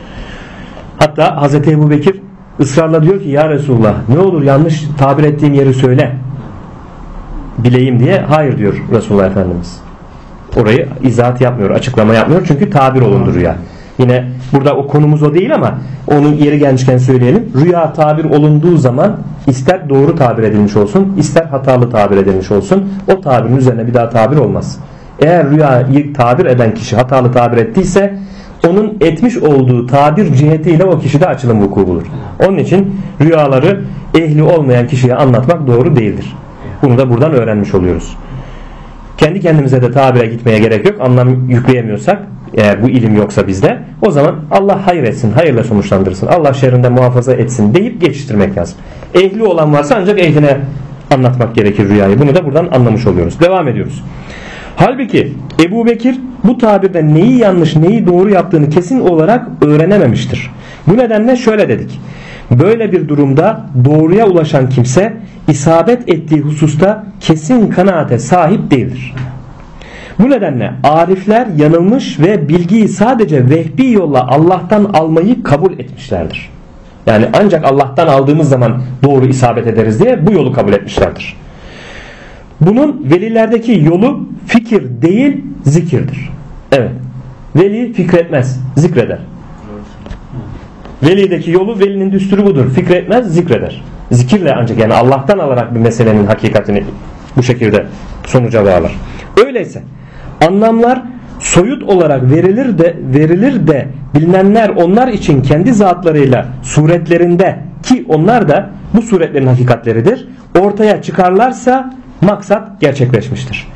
A: Hatta Hz. Ebu Bekir ısrarla diyor ki ya Resulullah ne olur yanlış tabir ettiğim yeri söyle bileyim diye. Hayır diyor Resulullah Efendimiz. Orayı izahat yapmıyor, açıklama yapmıyor çünkü tabir olundu rüya. Yine burada o konumuz o değil ama onun yeri gelmişken söyleyelim. Rüya tabir olunduğu zaman ister doğru tabir edilmiş olsun, ister hatalı tabir edilmiş olsun, o tabirin üzerine bir daha tabir olmaz. Eğer rüyayı tabir eden kişi hatalı tabir ettiyse onun etmiş olduğu tabir cihetiyle o kişide açılım vuku bulur. Onun için rüyaları ehli olmayan kişiye anlatmak doğru değildir. Bunu da buradan öğrenmiş oluyoruz. Kendi kendimize de tabire gitmeye gerek yok. Anlam yükleyemiyorsak, eğer bu ilim yoksa bizde, o zaman Allah hayır etsin, hayırla sonuçlandırsın, Allah şerrinden muhafaza etsin deyip geçiştirmek lazım. Ehli olan varsa ancak ehline anlatmak gerekir rüyayı. Bunu da buradan anlamış oluyoruz. Devam ediyoruz. Halbuki Ebu Bekir bu tabirde neyi yanlış neyi doğru yaptığını kesin olarak öğrenememiştir. Bu nedenle şöyle dedik: böyle bir durumda doğruya ulaşan kimse isabet ettiği hususta kesin kanaate sahip değildir. Bu nedenle arifler yanılmış ve bilgiyi sadece vehbi yolla Allah'tan almayı kabul etmişlerdir. Yani ancak Allah'tan aldığımız zaman doğru isabet ederiz diye bu yolu kabul etmişlerdir. Bunun velilerdeki yolu fikir değil zikirdir. Evet. Veli fikretmez, zikreder. Velideki yolu, velinin düsturu budur. Fikretmez, zikreder. Zikirle ancak, yani Allah'tan alarak bir meselenin hakikatini bu şekilde sonuca bağlar. Öyleyse anlamlar soyut olarak verilir de bilinenler onlar için kendi zatlarıyla suretlerinde, ki onlar da bu suretlerin hakikatleridir, ortaya çıkarlarsa maksat gerçekleşmiştir.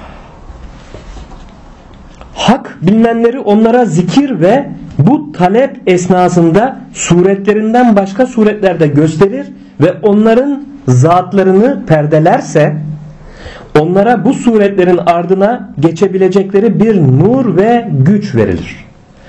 A: Hak bilinenleri onlara zikir ve bu talep esnasında suretlerinden başka suretlerde gösterir ve onların zatlarını perdelerse onlara bu suretlerin ardına geçebilecekleri bir nur ve güç verilir.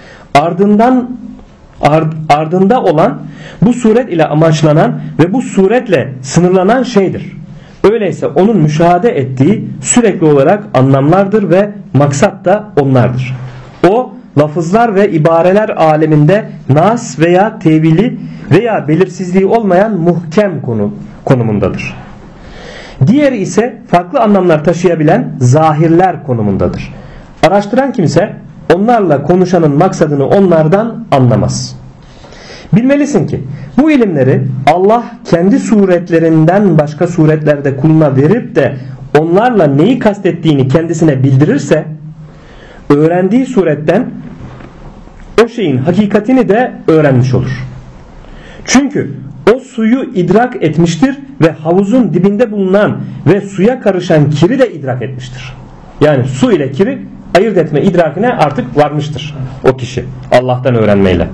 A: Ardında olan bu suret ile amaçlanan ve bu suretle sınırlanan şeydir. Öyleyse onun müşahede ettiği sürekli olarak anlamlardır ve maksat da onlardır. O lafızlar ve ibareler aleminde nas veya tevili veya belirsizliği olmayan muhkem konumundadır. Diğeri ise farklı anlamlar taşıyabilen zahirler konumundadır. Araştıran kimse onlarla konuşanın maksadını onlardan anlamaz. Bilmelisin ki bu ilimleri Allah kendi suretlerinden başka suretlerde kuluna verip de onlarla neyi kastettiğini kendisine bildirirse, öğrendiği suretten o şeyin hakikatini de öğrenmiş olur. Çünkü o suyu idrak etmiştir ve havuzun dibinde bulunan ve suya karışan kiri de idrak etmiştir. Yani su ile kiri ayırt etme idrakine artık varmıştır o kişi Allah'tan öğrenmeyle.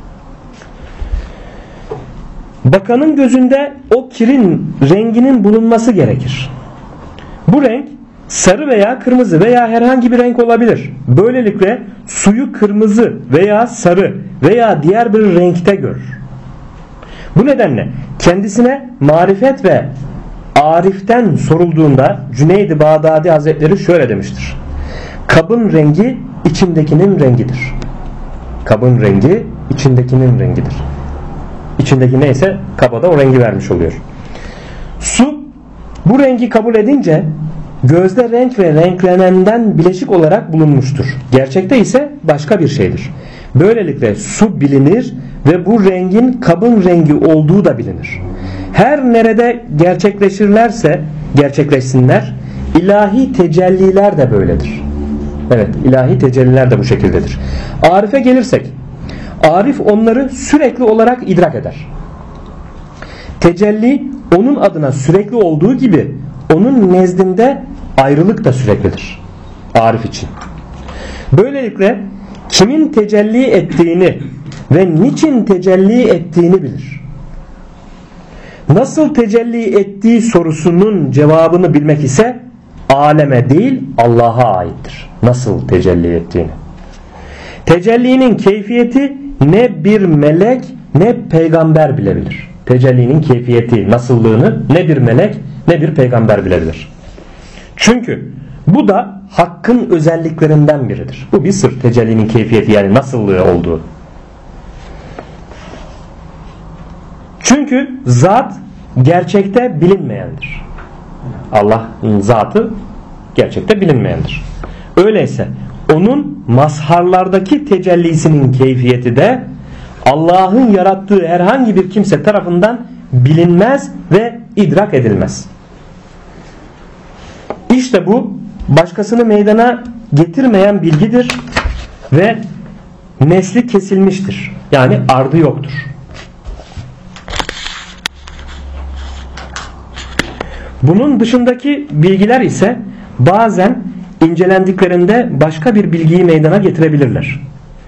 A: Bakanın gözünde o kirin renginin bulunması gerekir. Bu renk sarı veya kırmızı veya herhangi bir renk olabilir. Böylelikle suyu kırmızı veya sarı veya diğer bir renkte görür. Bu nedenle kendisine marifet ve ariften sorulduğunda Cüneyd-i Bağdadi Hazretleri şöyle demiştir: kabın rengi içindekinin rengidir. Kabın rengi içindekinin rengidir. İçindeki neyse kaba da o rengi vermiş oluyor. Su bu rengi kabul edince gözde renk ve renklenenden bileşik olarak bulunmuştur. Gerçekte ise başka bir şeydir. Böylelikle su bilinir ve bu rengin kabın rengi olduğu da bilinir. Her nerede gerçekleşsinler, ilahi tecelliler de böyledir. Evet, ilahi tecelliler de bu şekildedir. Arife gelirsek, arif onları sürekli olarak idrak eder. Tecelli onun adına sürekli olduğu gibi onun nezdinde ayrılık da süreklidir arif için. Böylelikle kimin tecelli ettiğini ve niçin tecelli ettiğini bilir. Nasıl tecelli ettiği sorusunun cevabını bilmek ise aleme değil Allah'a aittir. Nasıl tecelli ettiğini. Tecellinin keyfiyeti ne bir melek ne peygamber bilebilir. Tecellinin keyfiyeti, nasıllığını ne bir melek ne bir peygamber bilebilir. Çünkü bu da Hakk'ın özelliklerinden biridir. Bu bir sır, tecellinin keyfiyeti, yani nasıllığı olduğu. Çünkü zat gerçekte bilinmeyendir. Allah'ın zatı gerçekte bilinmeyendir. Öyleyse onun mazharlardaki tecellisinin keyfiyeti de Allah'ın yarattığı herhangi bir kimse tarafından bilinmez ve idrak edilmez. İşte bu başkasını meydana getirmeyen bilgidir ve nesli kesilmiştir. Yani ardı yoktur. Bunun dışındaki bilgiler ise bazen incelendiklerinde başka bir bilgiyi meydana getirebilirler.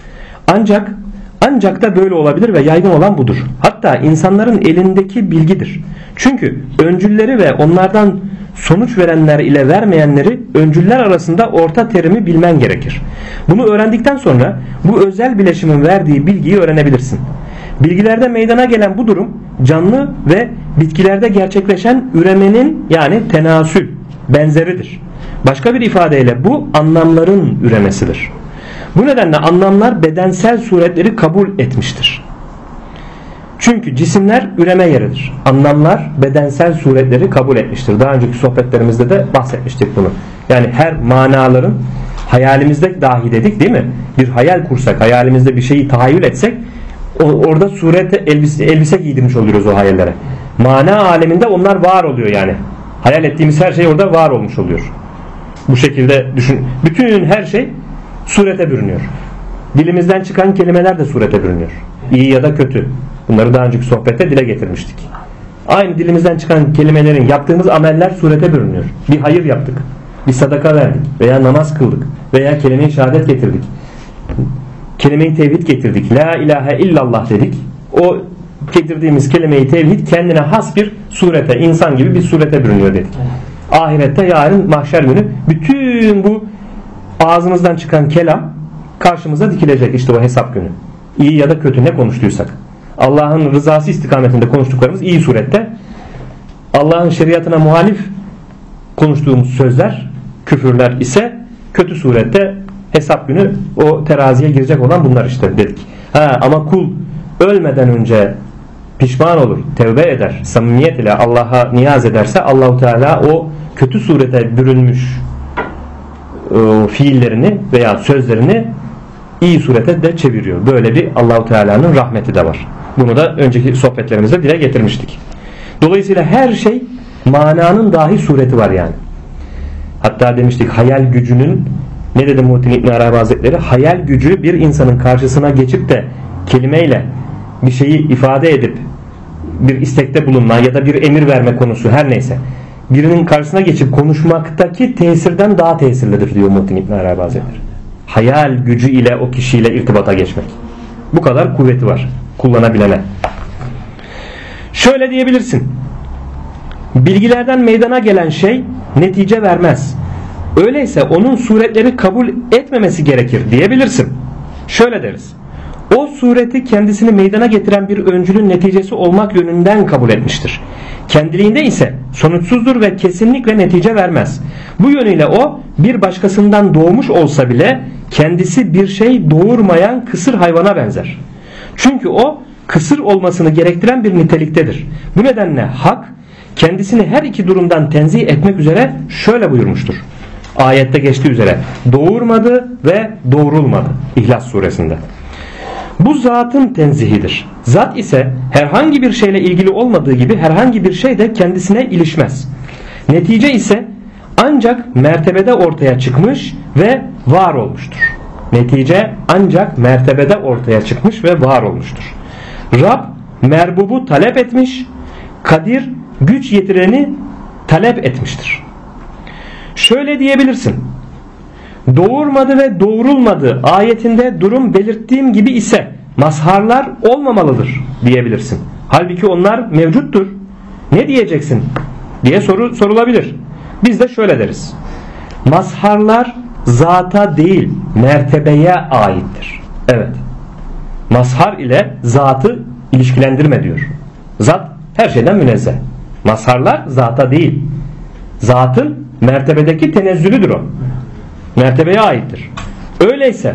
A: Ancak da böyle olabilir ve yaygın olan budur. Hatta insanların elindeki bilgidir. Çünkü öncülleri ve onlardan sonuç verenler ile vermeyenleri öncüller arasında orta terimi bilmen gerekir. Bunu öğrendikten sonra bu özel bileşimin verdiği bilgiyi öğrenebilirsin. Bilgilerde meydana gelen bu durum canlı ve bitkilerde gerçekleşen üremenin, yani tenasül benzeridir. Başka bir ifadeyle bu anlamların üremesidir. Bu nedenle anlamlar bedensel suretleri kabul etmiştir. Çünkü cisimler üreme yeridir. Anlamlar bedensel suretleri kabul etmiştir. Daha önceki sohbetlerimizde de bahsetmiştik bunu. Yani her manaların hayalimizde dahi dedik, değil mi? Bir hayal kursak, hayalimizde bir şeyi tahayyül etsek, orada surete elbise giydirmiş oluyoruz o hayallere. Mana aleminde onlar var oluyor yani. Hayal ettiğimiz her şey orada var olmuş oluyor. Bu şekilde düşün. Bütün her şey surete bürünüyor. Dilimizden çıkan kelimeler de surete bürünüyor. İyi ya da kötü. Bunları daha önceki sohbette dile getirmiştik. Aynı dilimizden çıkan kelimelerin, yaptığımız ameller surete bürünüyor. Bir hayır yaptık, bir sadaka verdik veya namaz kıldık veya kelime-i şehadet getirdik. Kelime-i tevhid getirdik. La ilahe illallah dedik. O getirdiğimiz kelime-i tevhid kendine has bir surete, insan gibi bir surete bürünüyor dedik. Ahirette, yarın mahşer günü bütün bu ağzımızdan çıkan kelam karşımıza dikilecek, işte o hesap günü. İyi ya da kötü ne konuştuysak. Allah'ın rızası istikametinde konuştuklarımız iyi surette. Allah'ın şeriatına muhalif konuştuğumuz sözler, küfürler ise kötü surette hesap günü o teraziye girecek olan bunlar işte dedik. Ama kul ölmeden önce pişman olur, tevbe eder, samimiyet ile Allah'a niyaz ederse Allahu Teala o kötü surete bürünmüş fiillerini veya sözlerini iyi surete de çeviriyor. Böyle bir Allahu Teala'nın rahmeti de var. Bunu da önceki sohbetlerimizde dile getirmiştik. Dolayısıyla her şey mananın dahi sureti var yani. Hatta demiştik hayal gücünün, ne dedi Muhittin İbn Arabi Hazretleri? Hayal gücü bir insanın karşısına geçip de kelimeyle bir şeyi ifade edip bir istekte bulunma ya da bir emir verme konusu her neyse. Birinin karşısına geçip konuşmaktaki tesirden daha tesirlidir diyor Muhittin İbn Arabi Hazretleri. Hayal gücü ile o kişiyle irtibata geçmek. Bu kadar kuvveti var kullanabilene. Şöyle diyebilirsin. Bilgilerden meydana gelen şey netice vermez. Öyleyse onun suretleri kabul etmemesi gerekir diyebilirsin. Şöyle deriz. O sureti kendisini meydana getiren bir öncülün neticesi olmak yönünden kabul etmiştir. Kendiliğinde ise sonuçsuzdur ve kesinlikle netice vermez. Bu yönüyle o bir başkasından doğmuş olsa bile kendisi bir şey doğurmayan kısır hayvana benzer. Çünkü o kısır olmasını gerektiren bir niteliktedir. Bu nedenle hak kendisini her iki durumdan tenzih etmek üzere şöyle buyurmuştur. Ayette geçtiği üzere doğurmadı ve doğurulmadı İhlas suresinde. Bu zatın tenzihidir. Zat ise herhangi bir şeyle ilgili olmadığı gibi herhangi bir şey de kendisine ilişmez. Netice ise ancak mertebede ortaya çıkmış ve var olmuştur. Netice ancak mertebede ortaya çıkmış ve var olmuştur. Rab merbubu talep etmiş, kadir güç yetireni talep etmiştir. Şöyle diyebilirsin. Doğurmadı ve doğurulmadı ayetinde durum belirttiğim gibi ise mazharlar olmamalıdır diyebilirsin. Halbuki onlar mevcuttur. Ne diyeceksin diye sorulabilir. Biz de şöyle deriz. Mazharlar zata değil mertebeye aittir. Evet. Mazhar ile zatı ilişkilendirme diyor. Zat her şeyden münezzeh. Mazharlar zata değil. Zatın mertebedeki tenezzülüdür o. Mertebeye aittir. Öyleyse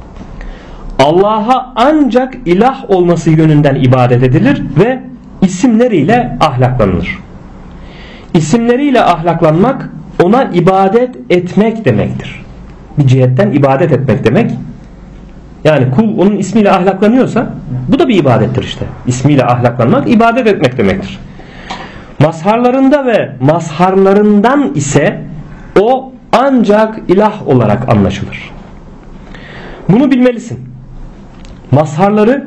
A: Allah'a ancak ilah olması yönünden ibadet edilir ve isimleriyle ahlaklanılır. İsimleriyle ahlaklanmak ona ibadet etmek demektir. Bir cihetten ibadet etmek demek. Yani kul onun ismiyle ahlaklanıyorsa bu da bir ibadettir işte. İsmiyle ahlaklanmak ibadet etmek demektir. Mazharlarında ve mazharlarından ise o ancak ilah olarak anlaşılır. Bunu bilmelisin. Mazharları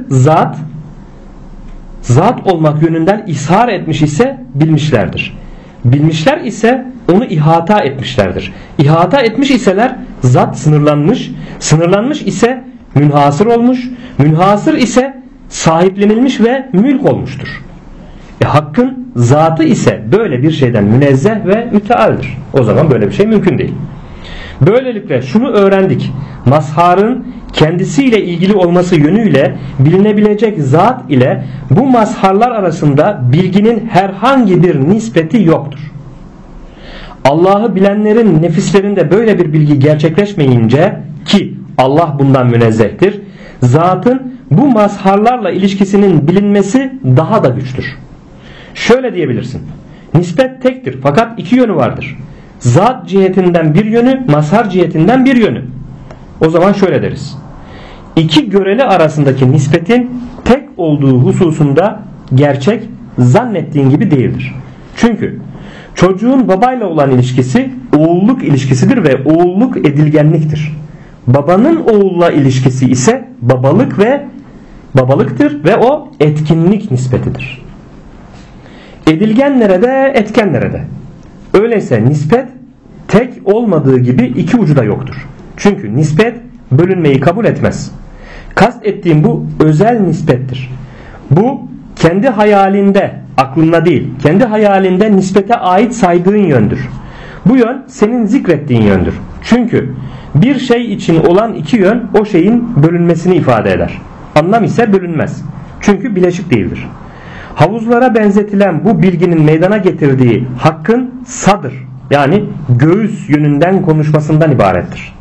A: zat olmak yönünden ishar etmiş ise bilmişlerdir. Bilmişler ise onu ihata etmişlerdir. İhata etmiş iseler zat sınırlanmış, sınırlanmış ise münhasır olmuş, münhasır ise sahiplenilmiş ve mülk olmuştur. Hakkın zatı ise böyle bir şeyden münezzeh ve mütealdir. O zaman böyle bir şey mümkün değil. Böylelikle şunu öğrendik. Mazharın kendisiyle ilgili olması yönüyle bilinebilecek zat ile bu mazharlar arasında bilginin herhangi bir nispeti yoktur. Allah'ı bilenlerin nefislerinde böyle bir bilgi gerçekleşmeyince ki Allah bundan münezzehtir, zatın bu mazharlarla ilişkisinin bilinmesi daha da güçtür. Şöyle diyebilirsin. Nispet tektir fakat iki yönü vardır. Zat cihetinden bir yönü, mazhar cihetinden bir yönü. O zaman şöyle deriz. İki göreli arasındaki nispetin tek olduğu hususunda gerçek zannettiğin gibi değildir. Çünkü çocuğun babayla olan ilişkisi oğulluk ilişkisidir ve oğulluk edilgenliktir. Babanın oğulla ilişkisi ise babalıktır ve o etkinlik nispetidir. Edilgen nerede, etken nerede? Öyleyse nispet tek olmadığı gibi iki ucu da yoktur. Çünkü nispet bölünmeyi kabul etmez. Kast ettiğim bu özel nispettir. Bu kendi hayalinde, aklında değil, kendi hayalinde nispete ait saydığın yöndür. Bu yön senin zikrettiğin yöndür. Çünkü bir şey için olan iki yön o şeyin bölünmesini ifade eder. Anlam ise bölünmez. Çünkü bileşik değildir. Havuzlara benzetilen bu bilginin meydana getirdiği hakkın sadır yani göğüs yönünden konuşmasından ibarettir.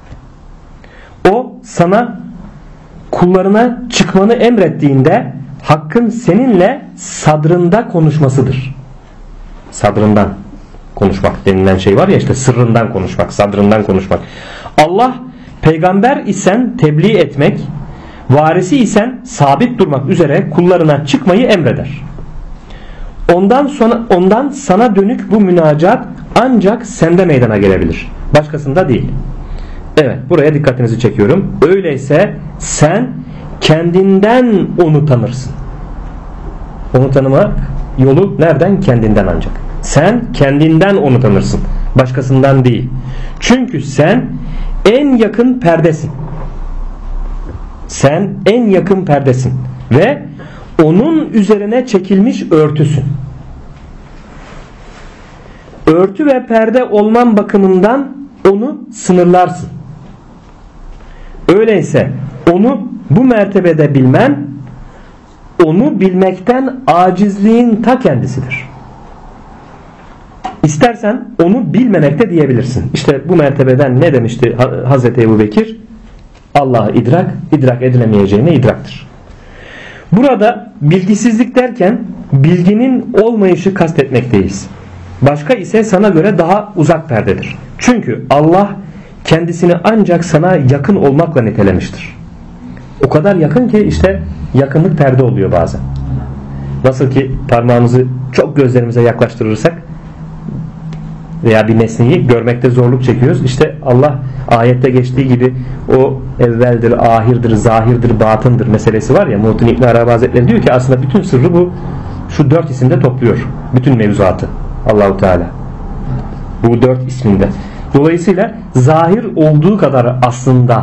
A: O sana kullarına çıkmanı emrettiğinde hakkın seninle sadrında konuşmasıdır. Sadrından konuşmak denilen şey var ya işte sırrından konuşmak, sadrından konuşmak. Allah peygamber isen tebliğ etmek, Varisi isen sabit durmak üzere kullarına çıkmayı emreder. Ondan sana dönük bu münacat ancak sende meydana gelebilir. Başkasında değil. Evet, buraya dikkatinizi çekiyorum. Öyleyse sen kendinden onu tanırsın. Onu tanımak yolu nereden? Kendinden ancak. Sen kendinden onu tanırsın. Başkasından değil. Çünkü sen en yakın perdesin. Sen en yakın perdesin. Ve onun üzerine çekilmiş örtüsün. Örtü ve perde olman bakımından onu sınırlarsın. Öyleyse onu bu mertebede bilmen, onu bilmekten acizliğin ta kendisidir. İstersen onu bilmemekte diyebilirsin. İşte bu mertebeden ne demişti Hazreti Ebubekir? Allah'ı idrak edilemeyeceğine idraktır. Burada bilgisizlik derken bilginin olmayışı kastetmekteyiz. Başka ise sana göre daha uzak perdedir. Çünkü Allah kendisini ancak sana yakın olmakla nitelemiştir. O kadar yakın ki işte yakınlık perde oluyor bazen. Nasıl ki parmağımızı çok gözlerimize yaklaştırırsak veya bir nesneyi görmekte zorluk çekiyoruz. İşte Allah ayette geçtiği gibi o evveldir, ahirdir, zahirdir, batındır meselesi var ya. Muhittin İbn Arabi Hazretleri diyor ki aslında bütün sırrı bu şu 4 isimde topluyor. Bütün mevzuatı Allahu Teala. Bu 4 isminde. Dolayısıyla zahir olduğu kadar aslında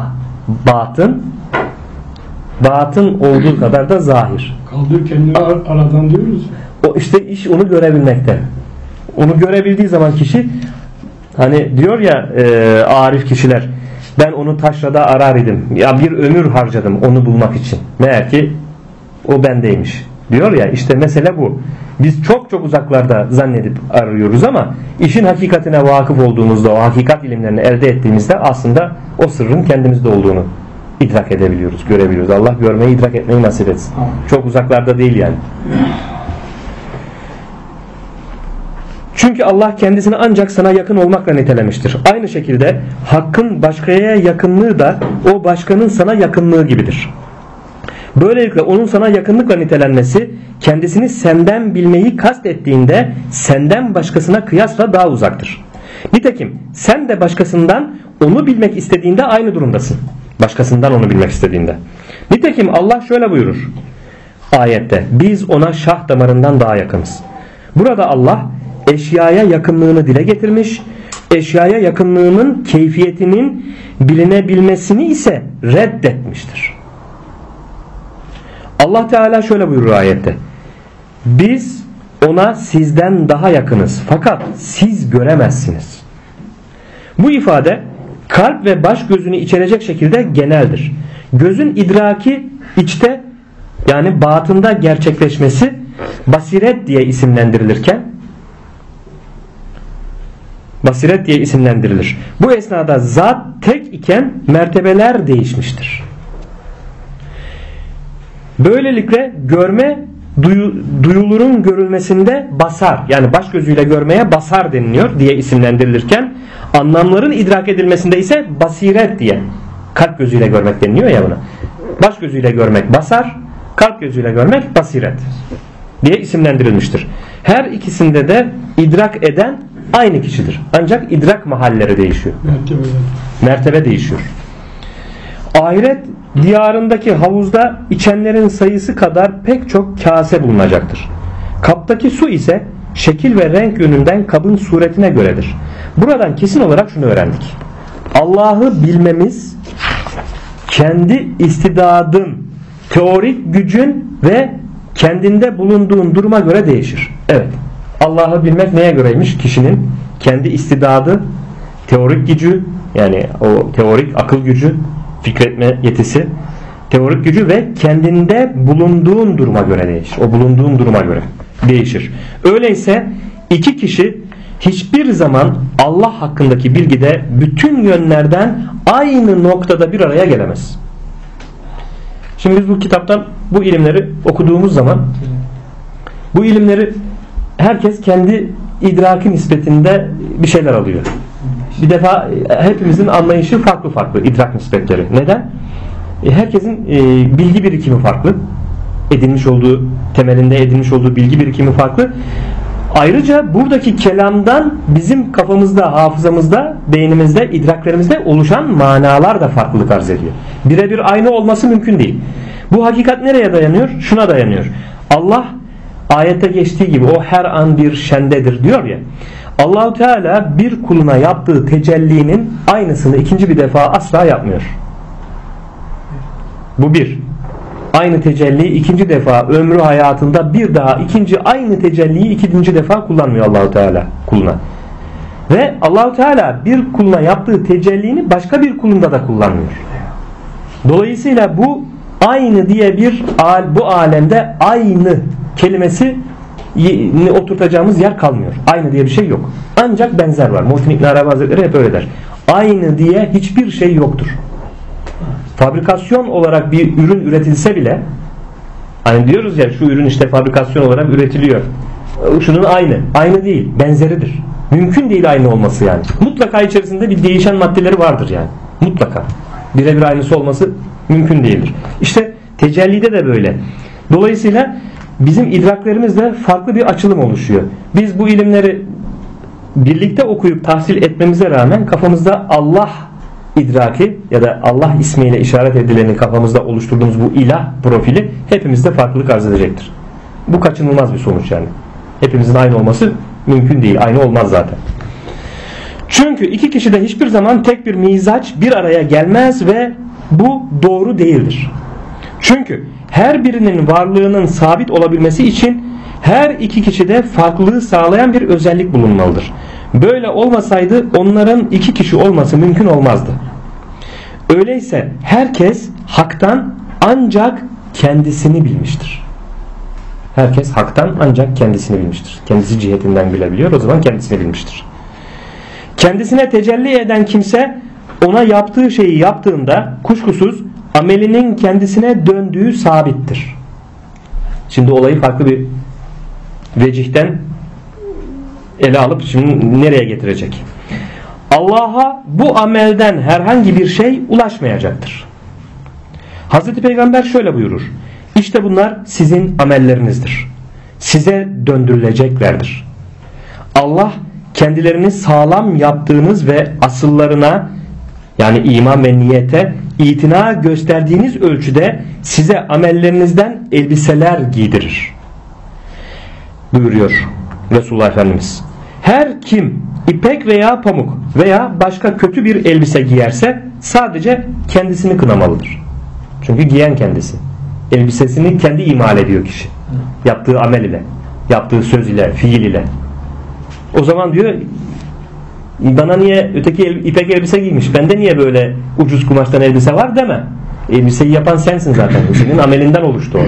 A: batın olduğu kadar da zahir.
B: Kaldığı kendini aradan diyoruz.
A: O işte iş onu görebilmekte. Onu görebildiği zaman kişi hani diyor ya arif kişiler, ben onu taşrada arar idim. Ya bir ömür harcadım onu bulmak için. Meğer ki o bendeymiş. Diyor ya, işte mesele bu. Biz çok çok uzaklarda zannedip arıyoruz ama işin hakikatine vakıf olduğumuzda, o hakikat ilimlerini elde ettiğimizde aslında o sırrın kendimizde olduğunu idrak edebiliyoruz, görebiliyoruz. Allah görmeyi, idrak etmeyi nasip etsin. Çok uzaklarda değil yani. Çünkü Allah kendisini ancak sana yakın olmakla nitelemiştir. Aynı şekilde hakkın başkaya yakınlığı da o başkanın sana yakınlığı gibidir. Böylelikle onun sana yakınlıkla nitelenmesi kendisini senden bilmeyi kastettiğinde senden başkasına kıyasla daha uzaktır. Nitekim sen de başkasından onu bilmek istediğinde aynı durumdasın. Başkasından onu bilmek istediğinde. Nitekim Allah şöyle buyurur ayette: biz ona şah damarından daha yakınız. Burada Allah eşyaya yakınlığını dile getirmiş, eşyaya yakınlığının keyfiyetinin bilinebilmesini ise reddetmiştir. Allah Teala şöyle buyurur ayette: biz ona sizden daha yakınız fakat siz göremezsiniz. Bu ifade kalp ve baş gözünü içerecek şekilde geneldir. Gözün idraki içte, yani batında gerçekleşmesi basiret diye isimlendirilir. Bu esnada zat tek iken mertebeler değişmiştir. Böylelikle görme duyulurun görülmesinde basar, yani baş gözüyle görmeye basar deniliyor diye isimlendirilirken anlamların idrak edilmesinde ise basiret diye, kalp gözüyle görmek deniliyor ya buna. Baş gözüyle görmek basar, kalp gözüyle görmek basiret diye isimlendirilmiştir. Her ikisinde de idrak eden aynı kişidir. Ancak idrak mahalleri değişiyor. Mertebe değişiyor. Ahiret diyarındaki havuzda içenlerin sayısı kadar pek çok kase bulunacaktır. Kaptaki su ise şekil ve renk yönünden kabın suretine göredir. Buradan kesin olarak şunu öğrendik: Allah'ı bilmemiz kendi istidadın, teorik gücün ve kendinde bulunduğun duruma göre değişir. Evet, Allah'ı bilmek neye göreymiş? Kişinin kendi istidadı, teorik gücü, yani o teorik akıl gücü, fikretme yetisi, teorik gücü ve kendinde bulunduğun duruma göre değişir. O bulunduğun duruma göre değişir. Öyleyse iki kişi hiçbir zaman Allah hakkındaki bilgide bütün yönlerden aynı noktada bir araya gelemez. Şimdi biz bu kitaptan bu ilimleri okuduğumuz zaman bu ilimleri herkes kendi idraki nispetinde bir şeyler alıyor. Bir defa hepimizin anlayışı farklı farklı idrak nispetleri. Neden? Herkesin bilgi birikimi farklı. Temelinde edinmiş olduğu bilgi birikimi farklı. Ayrıca buradaki kelamdan bizim kafamızda, hafızamızda, beynimizde, idraklerimizde oluşan manalar da farklılık arz ediyor. Birebir aynı olması mümkün değil. Bu hakikat nereye dayanıyor? Şuna dayanıyor. Allah ayette geçtiği gibi o her an bir şendedir diyor ya. Allah-u Teala bir kuluna yaptığı tecellinin aynısını ikinci bir defa asla yapmıyor. Bu bir. Aynı tecelli ikinci defa ömrü hayatında bir daha aynı tecelliyi ikinci defa kullanmıyor Allah-u Teala kuluna. Ve Allah-u Teala bir kuluna yaptığı tecellini başka bir kulunda da kullanmıyor. Dolayısıyla bu aynı diye bu alemde aynı kelimesi oturtacağımız yer kalmıyor. Aynı diye bir şey yok. Ancak benzer var. Muhittin İbn Arabi Hazretleri hep öyle der. Aynı diye hiçbir şey yoktur. Fabrikasyon olarak bir ürün üretilse bile, hani diyoruz ya şu ürün işte fabrikasyon olarak üretiliyor. Şunun aynı değil, benzeridir. Mümkün değil aynı olması yani. Mutlaka içerisinde bir değişen maddeleri vardır yani. Mutlaka. Birebir aynısı olması mümkün değildir. İşte tecellide de böyle. Dolayısıyla bizim idraklerimizde farklı bir açılım oluşuyor. Biz bu ilimleri birlikte okuyup tahsil etmemize rağmen kafamızda Allah idraki ya da Allah ismiyle işaret edileni kafamızda oluşturduğumuz bu ilah profili hepimizde farklılık arz edecektir. Bu kaçınılmaz bir sonuç yani. Hepimizin aynı olması mümkün değil. Aynı olmaz zaten. Çünkü iki kişide hiçbir zaman tek bir mizaç bir araya gelmez ve bu doğru değildir. Çünkü her birinin varlığının sabit olabilmesi için her iki kişide farklılığı sağlayan bir özellik bulunmalıdır. Böyle olmasaydı onların iki kişi olması mümkün olmazdı. Öyleyse herkes haktan ancak kendisini bilmiştir. Herkes haktan ancak kendisini bilmiştir. Kendisi cihetinden bilebiliyor, o zaman kendisini bilmiştir. Kendisine tecelli eden kimse ona yaptığı şeyi yaptığında kuşkusuz amelinin kendisine döndüğü sabittir. Şimdi olayı farklı bir vecihten ele alıp şimdi nereye getirecek? Allah'a bu amelden herhangi bir şey ulaşmayacaktır. Hazreti Peygamber şöyle buyurur. İşte bunlar sizin amellerinizdir. Size döndürüleceklerdir. Allah kendilerini sağlam yaptığınız ve asıllarına yani iman ve niyete itina gösterdiğiniz ölçüde size amellerinizden elbiseler giydirir. Buyuruyor Resulullah Efendimiz. Her kim ipek veya pamuk veya başka kötü bir elbise giyerse sadece kendisini kınamalıdır. Çünkü giyen kendisi. Elbisesini kendi imal ediyor kişi. Yaptığı amel ile, yaptığı söz ile, fiil ile. O zaman diyor bana niye öteki ipek elbise giymiş, bende niye böyle ucuz kumaştan elbise var deme. Elbiseyi yapan sensin zaten. Senin amelinden oluştu o.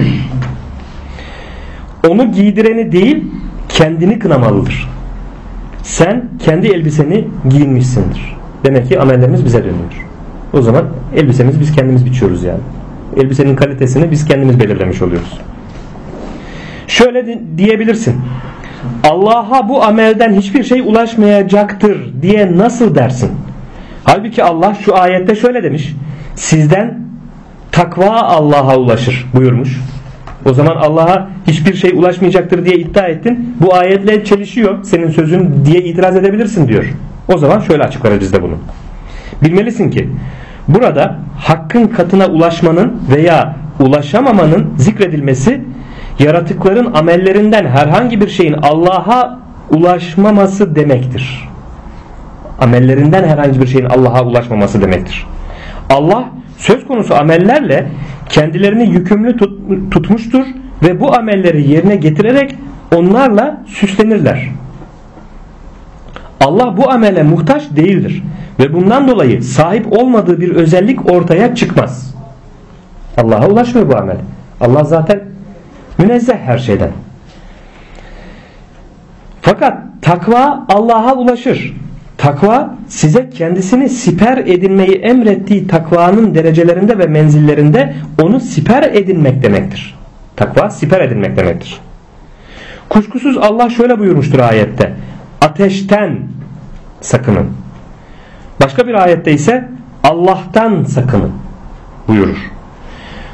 A: Onu giydireni değil, kendini kınamalıdır. Sen kendi elbiseni giyinmişsindir. Demek ki amellerimiz bize dönüyor. O zaman elbisemizi biz kendimiz biçiyoruz yani. Elbisenin kalitesini biz kendimiz belirlemiş oluyoruz. Şöyle diyebilirsin. Allah'a bu amelden hiçbir şey ulaşmayacaktır diye nasıl dersin? Halbuki Allah şu ayette şöyle demiş. Sizden takva Allah'a ulaşır buyurmuş. O zaman Allah'a hiçbir şey ulaşmayacaktır diye iddia ettin. Bu ayetle çelişiyor senin sözün diye itiraz edebilirsin diyor. O zaman şöyle açıklarız biz de bunu. Bilmelisin ki burada hakkın katına ulaşmanın veya ulaşamamanın zikredilmesi yaratıkların amellerinden herhangi bir şeyin Allah'a ulaşmaması demektir. Amellerinden herhangi bir şeyin Allah'a ulaşmaması demektir. Allah söz konusu amellerle kendilerini yükümlü tutmuştur ve bu amelleri yerine getirerek onlarla süslenirler. Allah bu amele muhtaç değildir ve bundan dolayı sahip olmadığı bir özellik ortaya çıkmaz. Allah'a ulaşmıyor bu amel. Allah zaten münezzeh her şeyden. Fakat takva Allah'a ulaşır. Takva size kendisini siper edinmeyi emrettiği takvanın derecelerinde ve menzillerinde onu siper edinmek demektir. Takva siper edinmek demektir. Kuşkusuz Allah şöyle buyurmuştur ayette. Ateşten sakının. Başka bir ayette ise Allah'tan sakının buyurur.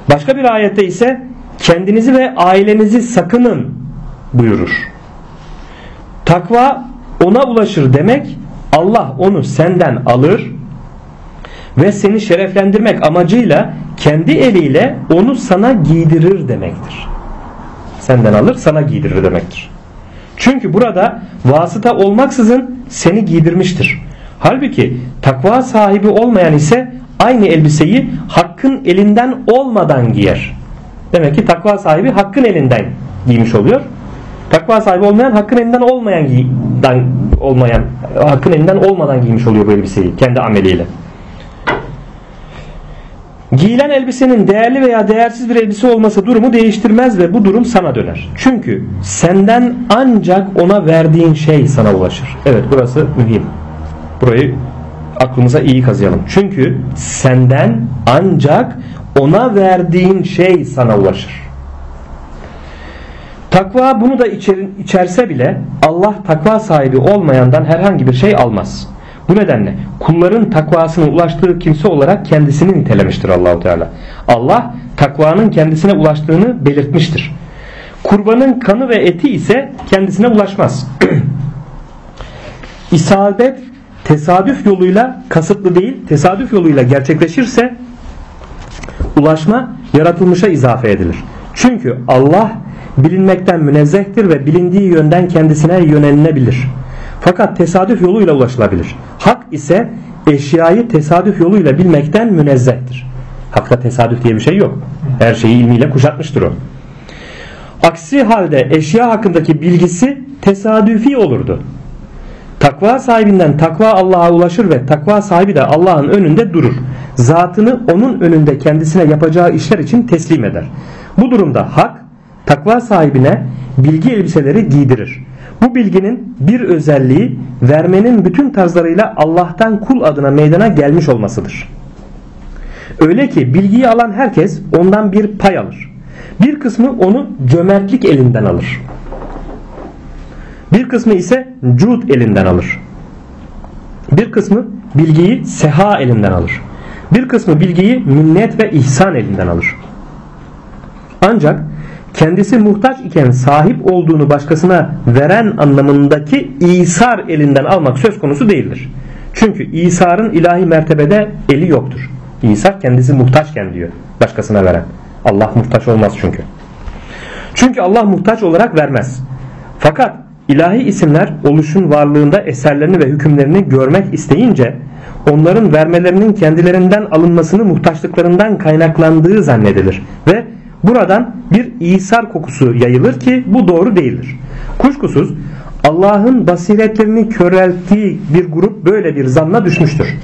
A: Başka bir ayette ise kendinizi ve ailenizi sakının buyurur. Takva ona ulaşır demek, Allah onu senden alır ve seni şereflendirmek amacıyla kendi eliyle onu sana giydirir demektir. Senden alır, sana giydirir demektir. Çünkü burada vasıta olmaksızın seni giydirmiştir. Halbuki takva sahibi olmayan ise aynı elbiseyi Hakk'ın elinden olmadan giyer. Demek ki takva sahibi Hakk'ın elinden giymiş oluyor. Takva sahibi olmayan Hakk'ın elinden Hakk'ın elinden olmadan giymiş oluyor bu elbiseyi kendi ameliyle. Giyilen elbisenin değerli veya değersiz bir elbise olması durumu değiştirmez ve bu durum sana döner. Çünkü senden ancak ona verdiğin şey sana ulaşır. Evet, burası mühim. Burayı aklımıza iyi kazıyalım. Çünkü senden ancak ona verdiğin şey sana ulaşır. Takva bunu da içerse bile Allah takva sahibi olmayandan herhangi bir şey almaz. Bu nedenle kulların takvasına ulaştığı kimse olarak kendisini nitelemiştir Allahu Teala. Allah takvanın kendisine ulaştığını belirtmiştir. Kurbanın kanı ve eti ise kendisine ulaşmaz. İsabet tesadüf yoluyla, kasıtlı değil, tesadüf yoluyla gerçekleşirse ulaşma yaratılmışa izafe edilir. Çünkü Allah bilinmekten münezzehtir ve bilindiği yönden kendisine yönelinebilir. Fakat tesadüf yoluyla ulaşılabilir. Hak ise eşyayı tesadüf yoluyla bilmekten münezzehtir. Hakta tesadüf diye bir şey yok. Her şeyi ilmiyle kuşatmıştır o. Aksi halde eşya hakkındaki bilgisi tesadüfi olurdu. Takva sahibinden takva Allah'a ulaşır ve takva sahibi de Allah'ın önünde durur. Zatını onun önünde kendisine yapacağı işler için teslim eder. Bu durumda hak takva sahibine bilgi elbiseleri giydirir. Bu bilginin bir özelliği vermenin bütün tarzlarıyla Allah'tan kul adına meydana gelmiş olmasıdır. Öyle ki bilgiyi alan herkes ondan bir pay alır. Bir kısmı onu cömertlik elinden alır. Bir kısmı ise cud elinden alır. Bir kısmı bilgiyi seha elinden alır. Bir kısmı bilgiyi minnet ve ihsan elinden alır. Ancak kendisi muhtaç iken sahip olduğunu başkasına veren anlamındaki İsar elinden almak söz konusu değildir. Çünkü İsar'ın ilahi mertebede eli yoktur. İsar kendisi muhtaçken diyor başkasına veren. Allah muhtaç olmaz çünkü. Çünkü Allah muhtaç olarak vermez. Fakat ilahi isimler oluşun varlığında eserlerini ve hükümlerini görmek isteyince onların vermelerinin kendilerinden alınmasını muhtaçlıklarından kaynaklandığı zannedilir ve buradan bir İsar kokusu yayılır ki bu doğru değildir. Kuşkusuz Allah'ın basiretlerini körelttiği bir grup böyle bir zanna düşmüştür.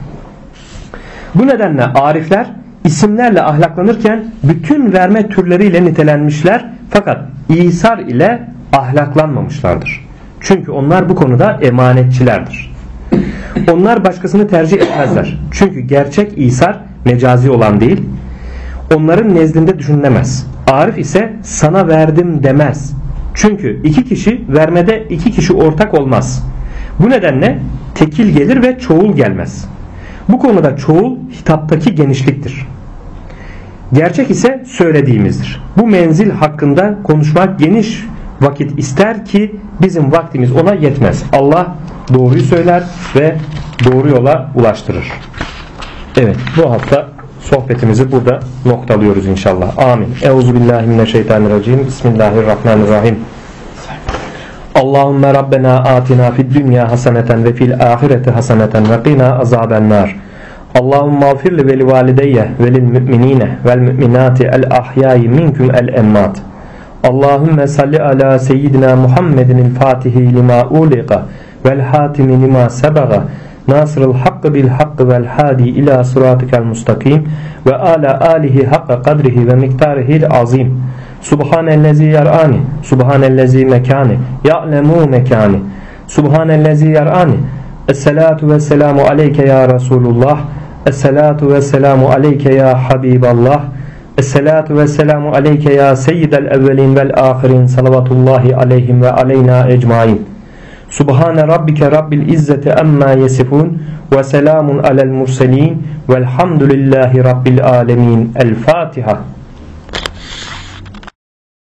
A: Bu nedenle arifler isimlerle ahlaklanırken bütün verme türleriyle nitelenmişler fakat İsar ile ahlaklanmamışlardır. Çünkü onlar bu konuda emanetçilerdir. Onlar başkasını tercih etmezler. Çünkü gerçek İsar mecazi olan değil, onların nezdinde düşünülemez. Arif ise sana verdim demez. Çünkü iki kişi vermede iki kişi ortak olmaz. Bu nedenle tekil gelir ve çoğul gelmez. Bu konuda çoğul hitaptaki genişliktir. Gerçek ise söylediğimizdir. Bu menzil hakkında konuşmak geniş vakit ister ki bizim vaktimiz ona yetmez. Allah doğruyu söyler ve doğru yola ulaştırır. Evet, bu hafta sohbetimizi burada noktalıyoruz inşallah. Amin. Euzubillahimineşşeytanirracim. Bismillahirrahmanirrahim. Allahümme Rabbena atina fid dünya haseneten ve fil ahireti haseneten ve qina azabennar. Allahümme ağfir li veli valideyye velil müminine vel müminati el ahyayi minkum el emmat. Allahümme salli ala seyyidina Muhammedin el fatihi lima uliqa vel hatimi lima sebaga nasırıl hakkı bil hakkı vel hadi ila sıratikel mustakim ve ala alihi hakka kadrihi ve miktarihil azim. Subhanellezi yar'ani subhanellezi mekani ya'lemu mekani subhanellezi yar'ani. Esselatu ve selamu aleyke ya Resulullah. Esselatu ve selamu aleyke ya Habiballah. Esselatu ve selamu aleyke ya seyyidel evvelin vel ahirin salavatullahi aleyhim ve aleyna ecmain. Subhane rabbike rabbil izzeti emma yesifun ve selamun alel murselin velhamdülillahi rabbil alemin. El Fatiha.